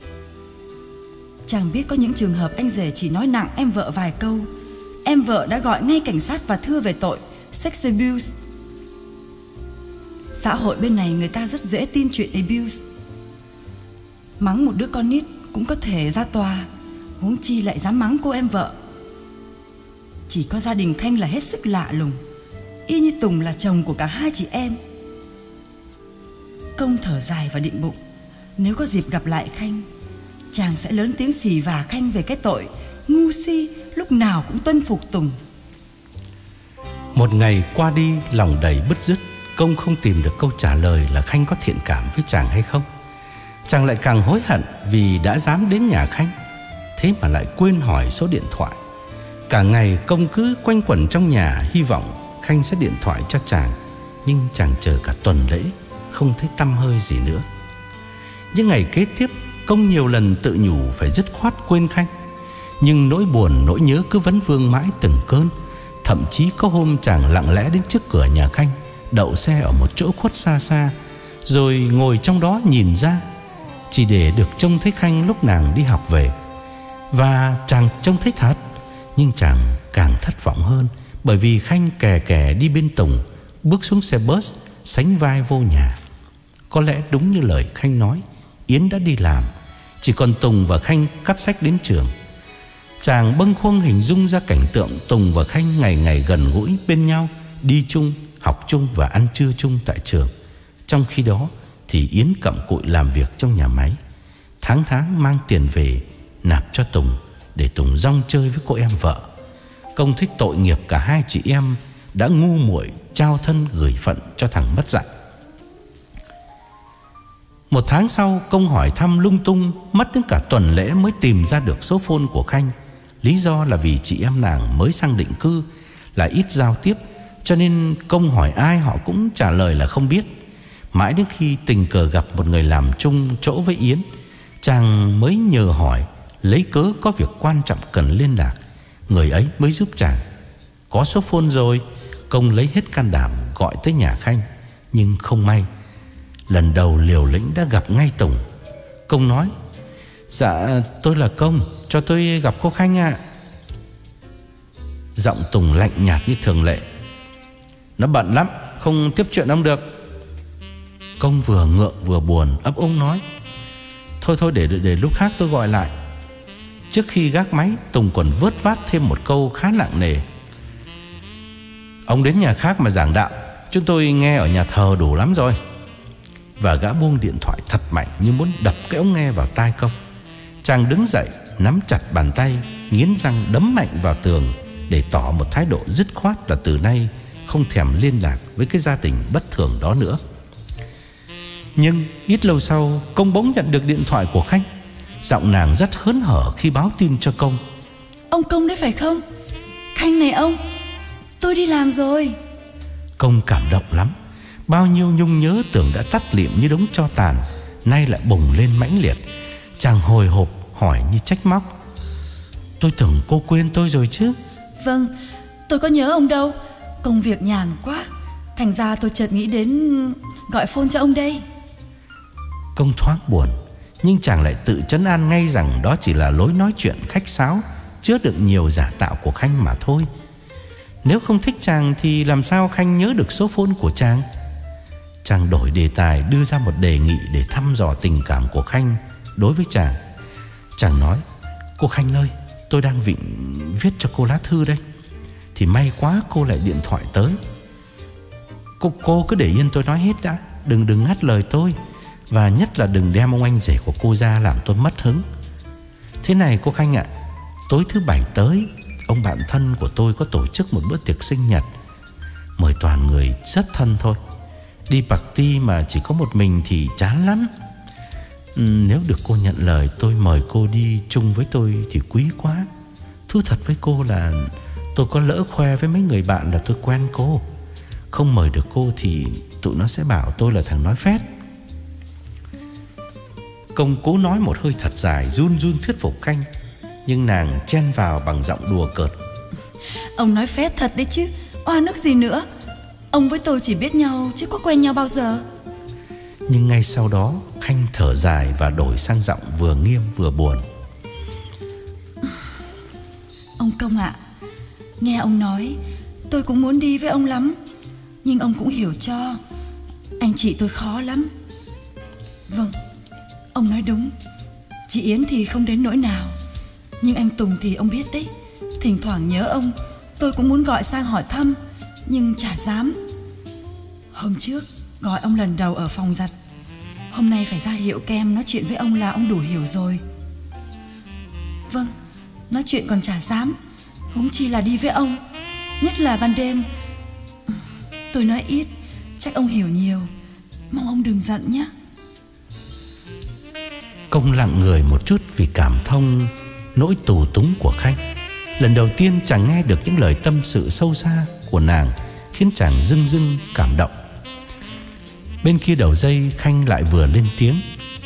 Chàng biết có những trường hợp anh rể chỉ nói nặng em vợ vài câu, em vợ đã gọi ngay cảnh sát và thưa về tội sex abuse. Xã hội bên này người ta rất dễ tin chuyện abuse. Mắng một đứa con nít cũng có thể ra tòa, huống chi lại dám mắng cô em vợ. Chỉ có gia đình Khanh là hết sức lạ lùng, y như Tùng là chồng của cả hai chị em. Công thở dài và định bụng, nếu có dịp gặp lại Khanh, chàng sẽ lớn tiếng xì vả Khanh về cái tội ngu si lúc nào cũng tuân phục Tùng. Một ngày qua đi, lòng đầy bứt rứt, Công không tìm được câu trả lời là Khanh có thiện cảm với chàng hay không. Chàng lại càng hối hận vì đã dám đến nhà Khanh, thế mà lại quên hỏi số điện thoại. Cả ngày Công cứ quanh quẩn trong nhà, hy vọng Khanh sẽ điện thoại cho chàng. Nhưng chàng chờ cả tuần lễ, không thấy tăm hơi gì nữa. Những ngày kế tiếp, Công nhiều lần tự nhủ phải dứt khoát quên Khanh. Nhưng nỗi buồn, nỗi nhớ cứ vấn vương mãi từng cơn. Thậm chí có hôm chàng lặng lẽ đến trước cửa nhà Khanh, đậu xe ở một chỗ khuất xa xa, rồi ngồi trong đó nhìn ra, chỉ để được trông thấy Khanh lúc nàng đi học về. Và chàng trông thấy thật, nhưng chàng càng thất vọng hơn, bởi vì Khanh kè kè đi bên Tùng, bước xuống xe bus, sánh vai vô nhà. Có lẽ đúng như lời Khanh nói, Yến đã đi làm, chỉ còn Tùng và Khanh cắp sách đến trường. Chàng bâng khuâng hình dung ra cảnh tượng Tùng và Khanh ngày ngày gần gũi bên nhau, đi chung, học chung và ăn trưa chung tại trường. Trong khi đó thì Yến cặm cụi làm việc trong nhà máy, tháng tháng mang tiền về nạp cho Tùng để Tùng rong chơi với cô em vợ. Công thích tội nghiệp cả hai chị em đã ngu muội trao thân gửi phận cho thằng mất dạy. Một tháng sau, Công hỏi thăm lung tung, mất đến cả tuần lễ mới tìm ra được số phone của Khanh. Lý do là vì chị em nàng mới sang định cư, lại ít giao tiếp, cho nên Công hỏi ai họ cũng trả lời là không biết. Mãi đến khi tình cờ gặp một người làm chung chỗ với Yến, chàng mới nhờ hỏi, lấy cớ có việc quan trọng cần liên lạc. Người ấy mới giúp chàng. Có số phone rồi, Công lấy hết can đảm gọi tới nhà Khanh. Nhưng không may, lần đầu liều lĩnh đã gặp ngay Tùng. Công nói, dạ tôi là Công, cho tôi gặp cô Khanh ạ. Giọng Tùng lạnh nhạt như thường lệ, nó bận lắm, không tiếp chuyện ông được. Công vừa ngượng vừa buồn, ấp úng nói, Thôi thôi để, để lúc khác tôi gọi lại. Trước khi gác máy, Tùng còn vớt vát thêm một câu khá nặng nề, ông đến nhà khác mà giảng đạo, chúng tôi nghe ở nhà thờ đủ lắm rồi. Và gã buông điện thoại thật mạnh, như muốn đập cái ống nghe vào tai Công. Chàng đứng dậy, nắm chặt bàn tay, nghiến răng đấm mạnh vào tường, để tỏ một thái độ dứt khoát là từ nay không thèm liên lạc với cái gia đình bất thường đó nữa. Nhưng ít lâu sau, Công bỗng nhận được điện thoại của Khanh. Giọng nàng rất hớn hở khi báo tin cho Công. Ông Công đấy phải không? Khanh này ông, tôi đi làm rồi. Công cảm động lắm. Bao nhiêu nhung nhớ tưởng đã tắt lịm như đống tro tàn, nay lại bùng lên mãnh liệt. Chàng hồi hộp hỏi như trách móc, tôi tưởng cô quên tôi rồi chứ? Vâng, tôi có nhớ ông đâu, công việc nhàn quá, thành ra tôi chợt nghĩ đến gọi phone cho ông đây. Công thoáng buồn, nhưng chàng lại tự trấn an ngay rằng đó chỉ là lối nói chuyện khách sáo, chứa đựng nhiều giả tạo của Khanh mà thôi. Nếu không thích chàng thì làm sao Khanh nhớ được số phone của chàng? Chàng đổi đề tài, đưa ra một đề nghị để thăm dò tình cảm của Khanh đối với chàng. Chàng nói, cô Khanh ơi, tôi đang vịnh viết cho cô lá thư đây, thì may quá cô lại điện thoại tới. Cô, cô cứ để yên tôi nói hết đã, đừng đừng ngắt lời tôi, và nhất là đừng đem ông anh rể của cô ra làm tôi mất hứng. Thế này cô Khanh ạ, Tối thứ bảy tới, ông bạn thân của tôi có tổ chức một bữa tiệc sinh nhật, mời toàn người rất thân thôi. Đi party mà chỉ có một mình thì chán lắm. ừ, Nếu được cô nhận lời tôi mời cô đi chung với tôi thì quý quá. Thú thật với cô là tôi có lỡ khoe với mấy người bạn là tôi quen cô. Không mời được cô thì tụi nó sẽ bảo tôi là thằng nói phét. Công cố nói một hơi thật dài, run run thuyết phục Khanh, nhưng nàng chen vào bằng giọng đùa cợt. Ông nói phét thật đấy chứ, oan ức gì nữa. Ông với tôi chỉ biết nhau chứ có quen nhau bao giờ. Nhưng ngay sau đó Khanh thở dài và đổi sang giọng vừa nghiêm vừa buồn. Ông Công ạ, nghe ông nói tôi cũng muốn đi với ông lắm, nhưng ông cũng hiểu cho anh chị tôi khó lắm. Vâng, ông nói đúng. Chị Yến thì không đến nỗi nào, nhưng anh Tùng thì ông biết đấy, thỉnh thoảng nhớ ông, tôi cũng muốn gọi sang hỏi thăm, nhưng chả dám. Hôm trước gọi ông lần đầu ở phòng giặt, hôm nay phải ra hiệu kem nói chuyện với ông là ông đủ hiểu rồi. Vâng, nói chuyện còn chả dám, huống chi là đi với ông, nhất là ban đêm. Tôi nói ít, chắc ông hiểu nhiều, mong ông đừng giận nhé. Công lặng người một chút vì cảm thông nỗi tù túng của Khanh. Lần đầu tiên chàng nghe được những lời tâm sự sâu xa của nàng, khiến chàng rưng rưng cảm động. Bên kia đầu dây Khanh lại vừa lên tiếng.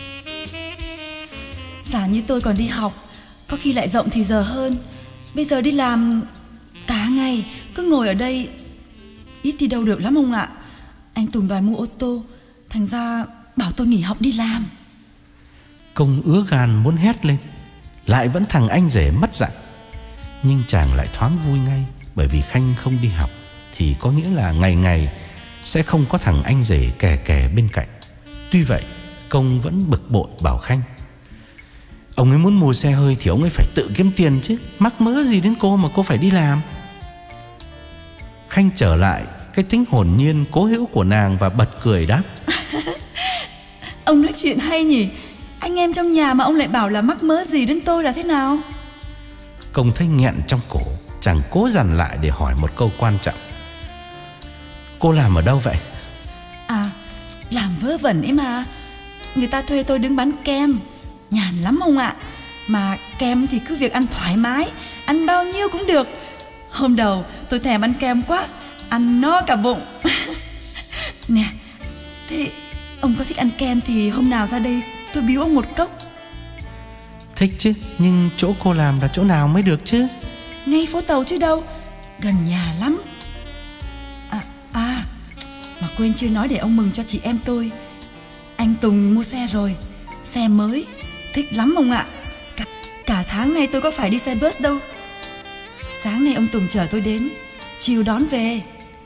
Giả như tôi còn đi học, có khi lại rộng thì giờ hơn. Bây giờ đi làm cả ngày, cứ ngồi ở đây, ít đi đâu được lắm ông ạ. Anh Tùng đòi mua ô tô, thành ra bảo tôi nghỉ học đi làm. Công ứa gan muốn hét lên, lại vẫn thằng anh rể mất dạy. Nhưng chàng lại thoáng vui ngay, bởi vì Khanh không đi học thì có nghĩa là ngày ngày sẽ không có thằng anh rể kè kè bên cạnh. Tuy vậy Công vẫn bực bội bảo Khanh, ông ấy muốn mua xe hơi thì ông ấy phải tự kiếm tiền chứ, mắc mớ gì đến cô mà cô phải đi làm. Khanh trở lại cái tính hồn nhiên cố hữu của nàng và bật cười đáp. Ông nói chuyện hay nhỉ. Anh em trong nhà mà ông lại bảo là mắc mớ gì đến tôi là thế nào? Công thấy nghẹn trong cổ, chàng cố dằn lại để hỏi một câu quan trọng. Cô làm ở đâu vậy? À, làm vớ vẩn ấy mà. Người ta thuê tôi đứng bán kem, nhàn lắm ông ạ. Mà kem thì cứ việc ăn thoải mái, ăn bao nhiêu cũng được. Hôm đầu tôi thèm ăn kem quá, ăn no cả bụng. Nè, thế ông có thích ăn kem thì hôm nào ra đây tôi biếu ông một cốc. Thích chứ, nhưng chỗ cô làm là chỗ nào mới được chứ? Ngay phố Tàu chứ đâu, gần nhà lắm. À, à mà quên chưa nói để ông mừng cho chị em tôi. Anh Tùng mua xe rồi, xe mới, thích lắm ông ạ. Cả, cả tháng nay tôi có phải đi xe bus đâu. Sáng nay ông Tùng chở tôi đến, chiều đón về.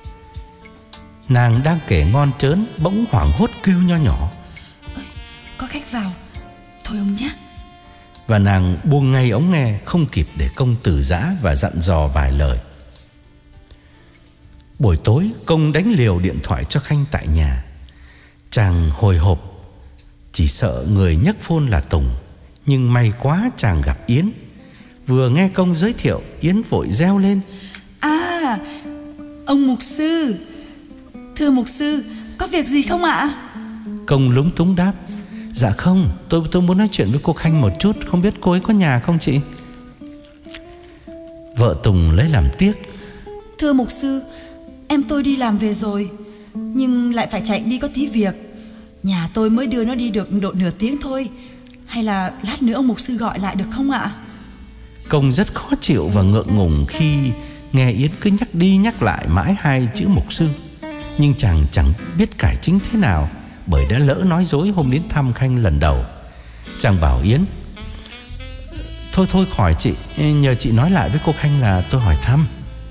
Nàng đang kể ngon trớn, bỗng hoảng hốt kêu nho nhỏ. Ơi, có khách vào, thôi ông nhé. Và nàng buông ngay ống nghe, không kịp để Công từ giã và dặn dò vài lời. Buổi tối Công đánh liều điện thoại cho Khanh tại nhà. Chàng hồi hộp, chỉ sợ người nhấc phone là Tùng. Nhưng may quá chàng gặp Yến. Vừa nghe Công giới thiệu, Yến vội reo lên. À, ông mục sư. Thưa mục sư, có việc gì không ạ? Công lúng túng đáp. Dạ không, tôi tôi muốn nói chuyện với cô Khanh một chút, không biết cô ấy có nhà không chị? Vợ Tùng lấy làm tiếc. Thưa mục sư, em tôi đi làm về rồi, nhưng lại phải chạy đi có tí việc. Nhà tôi mới đưa nó đi được độ nửa tiếng thôi. Hay là lát nữa ông mục sư gọi lại được không ạ? Công rất khó chịu và ngượng ngùng khi nghe Yến cứ nhắc đi nhắc lại mãi hai chữ mục sư. Nhưng chàng chẳng biết cải chính thế nào, bởi đã lỡ nói dối hôm đến thăm Khanh lần đầu. Chàng bảo Yến, Thôi thôi khỏi chị, nhờ chị nói lại với cô Khanh là tôi hỏi thăm.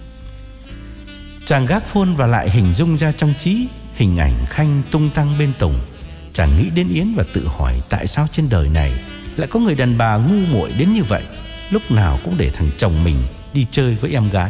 Chàng gác phone và lại hình dung ra trong trí hình ảnh Khanh tung tăng bên Tùng. Chàng nghĩ đến Yến và tự hỏi tại sao trên đời này lại có người đàn bà ngu muội đến như vậy, lúc nào cũng để thằng chồng mình đi chơi với em gái.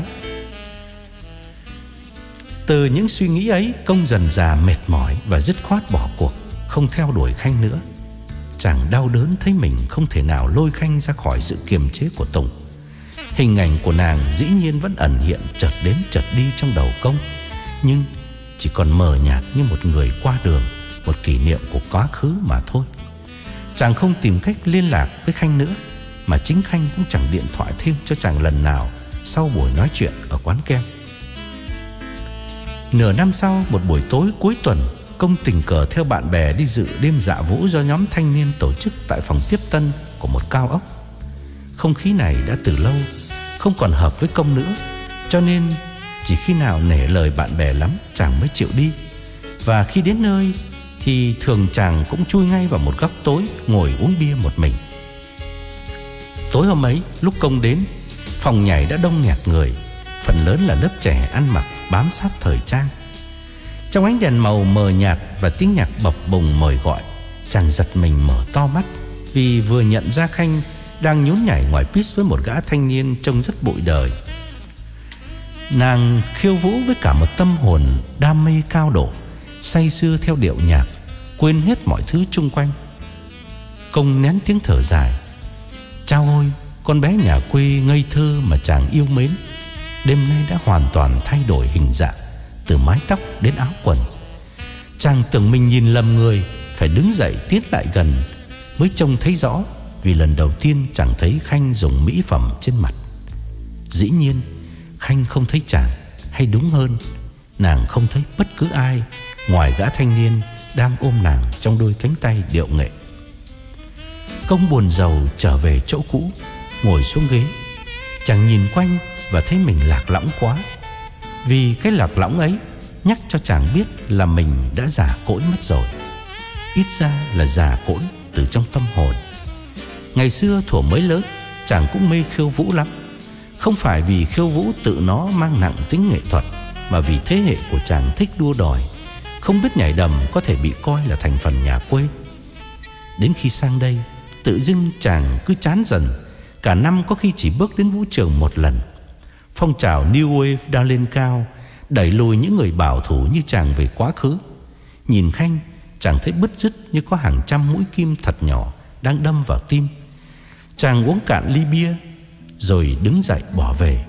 Từ những suy nghĩ ấy, Công dần dà mệt mỏi và dứt khoát bỏ cuộc, không theo đuổi Khanh nữa. Chàng đau đớn thấy mình không thể nào lôi Khanh ra khỏi sự kiềm chế của Tùng. Hình ảnh của nàng dĩ nhiên vẫn ẩn hiện, chợt đến chợt đi trong đầu Công, nhưng chỉ còn mờ nhạt như một người qua đường, một kỷ niệm của quá khứ mà thôi. Chàng không tìm cách liên lạc với Khanh nữa, mà chính Khanh cũng chẳng điện thoại thêm cho chàng lần nào sau buổi nói chuyện ở quán kem. Nửa năm sau, một buổi tối cuối tuần, Công tình cờ theo bạn bè đi dự đêm dạ vũ do nhóm thanh niên tổ chức tại phòng tiếp tân của một cao ốc. Không khí này đã từ lâu không còn hợp với Công nữa, cho nên chỉ khi nào nể lời bạn bè lắm chàng mới chịu đi. Và khi đến nơi thì thường chàng cũng chui ngay vào một góc tối, ngồi uống bia một mình. Tối hôm ấy, lúc Công đến, phòng nhảy đã đông nghẹt người, phần lớn là lớp trẻ ăn mặc bám sát thời trang. Trong ánh đèn màu mờ nhạt và tiếng nhạc bập bùng mời gọi, chàng giật mình mở to mắt, vì vừa nhận ra Khanh đang nhún nhảy ngoài pit với một gã thanh niên trông rất bụi đời. Nàng khiêu vũ với cả một tâm hồn đam mê cao độ, say sưa theo điệu nhạc, quên hết mọi thứ chung quanh. Công nén tiếng thở dài. Chao ôi, con bé nhà quê ngây thơ mà chàng yêu mến, đêm nay đã hoàn toàn thay đổi hình dạng, từ mái tóc đến áo quần. Chàng tưởng mình nhìn lầm người, phải đứng dậy tiến lại gần mới trông thấy rõ, vì lần đầu tiên chàng thấy Khanh dùng mỹ phẩm trên mặt. Dĩ nhiên Khanh không thấy chàng, hay đúng hơn, nàng không thấy bất cứ ai ngoài gã thanh niên đang ôm nàng trong đôi cánh tay điệu nghệ. Công buồn rầu trở về chỗ cũ, ngồi xuống ghế. Chàng nhìn quanh và thấy mình lạc lõng quá, vì cái lạc lõng ấy nhắc cho chàng biết là mình đã già cỗi mất rồi. Ít ra là già cỗi từ trong tâm hồn. Ngày xưa thuở mới lớn, chàng cũng mê khiêu vũ lắm. Không phải vì khiêu vũ tự nó mang nặng tính nghệ thuật, mà vì thế hệ của chàng thích đua đòi, không biết nhảy đầm có thể bị coi là thành phần nhà quê. Đến khi sang đây, tự dưng chàng cứ chán dần. Cả năm có khi chỉ bước đến vũ trường một lần. Phong trào New Wave đang lên cao, đẩy lùi những người bảo thủ như chàng về quá khứ. Nhìn Khanh, chàng thấy bứt rứt như có hàng trăm mũi kim thật nhỏ đang đâm vào tim. Chàng uống cạn ly bia rồi đứng dậy bỏ về.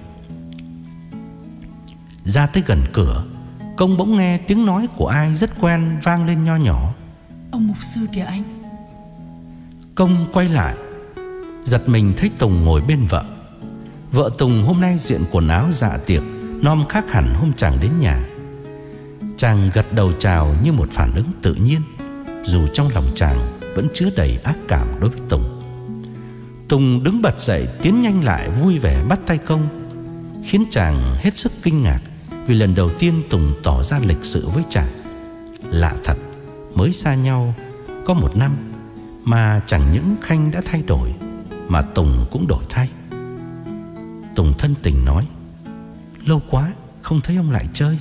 Ra tới gần cửa, Công bỗng nghe tiếng nói của ai rất quen vang lên nho nhỏ. Ông mục sư kìa anh. Công quay lại, giật mình thấy Tùng ngồi bên vợ. Vợ Tùng hôm nay diện quần áo dạ tiệc, nom khác hẳn hôm chàng đến nhà. Chàng gật đầu chào như một phản ứng tự nhiên, dù trong lòng chàng vẫn chứa đầy ác cảm đối với Tùng. Tùng đứng bật dậy, tiến nhanh lại, vui vẻ bắt tay Công, khiến chàng hết sức kinh ngạc, vì lần đầu tiên Tùng tỏ ra lịch sự với chàng. Lạ thật, mới xa nhau có một năm mà chẳng những Khanh đã thay đổi, mà Tùng cũng đổi thay. Tùng thân tình nói: lâu quá không thấy ông lại chơi.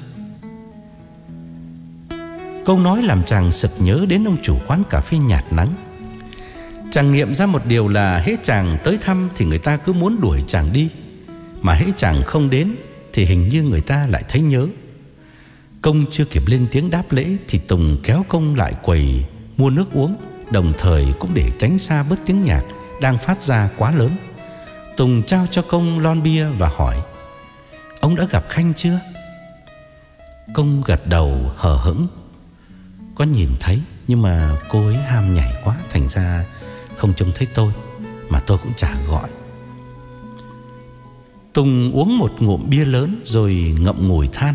Câu nói làm chàng sực nhớ đến ông chủ quán cà phê nhạt nắng. Chàng nghiệm ra một điều là hễ chàng tới thăm thì người ta cứ muốn đuổi chàng đi, mà hễ chàng không đến thì hình như người ta lại thấy nhớ. Công chưa kịp lên tiếng đáp lễ thì Tùng kéo Công lại quầy mua nước uống, đồng thời cũng để tránh xa bớt tiếng nhạc đang phát ra quá lớn. Tùng trao cho Công lon bia và hỏi: ông đã gặp Khanh chưa? Công gật đầu hờ hững: có nhìn thấy, nhưng mà cô ấy ham nhảy quá, thành ra không trông thấy tôi, mà tôi cũng chả gọi. Tùng uống một ngụm bia lớn rồi ngậm ngùi than: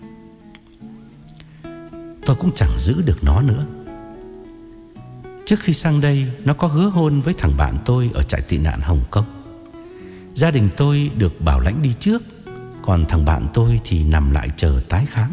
tôi cũng chẳng giữ được nó nữa. Trước khi sang đây, nó có hứa hôn với thằng bạn tôi ở trại tị nạn Hồng Kông. Gia đình tôi được bảo lãnh đi trước, còn thằng bạn tôi thì nằm lại chờ tái khám.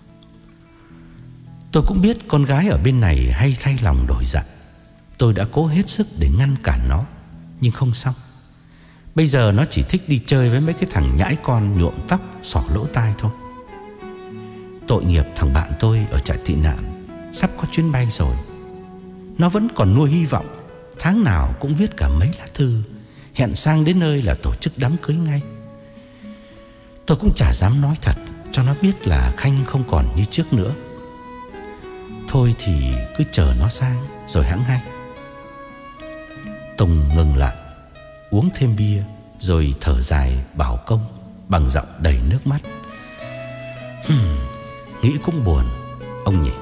Tôi cũng biết con gái ở bên này hay thay lòng đổi dạ. Tôi đã cố hết sức để ngăn cản nó, nhưng không xong. Bây giờ nó chỉ thích đi chơi với mấy cái thằng nhãi con nhuộm tóc, xỏ lỗ tai thôi. Tội nghiệp thằng bạn tôi ở trại tị nạn, sắp có chuyến bay rồi. Nó vẫn còn nuôi hy vọng, tháng nào cũng viết cả mấy lá thư hẹn sang đến nơi là tổ chức đám cưới ngay. Tôi cũng chả dám nói thật cho nó biết là Khanh không còn như trước nữa. Thôi thì cứ chờ nó sang rồi hẵng hay. Tùng ngừng lại, uống thêm bia rồi thở dài bảo Công bằng giọng đầy nước mắt: Hừm, nghĩ cũng buồn ông nhỉ.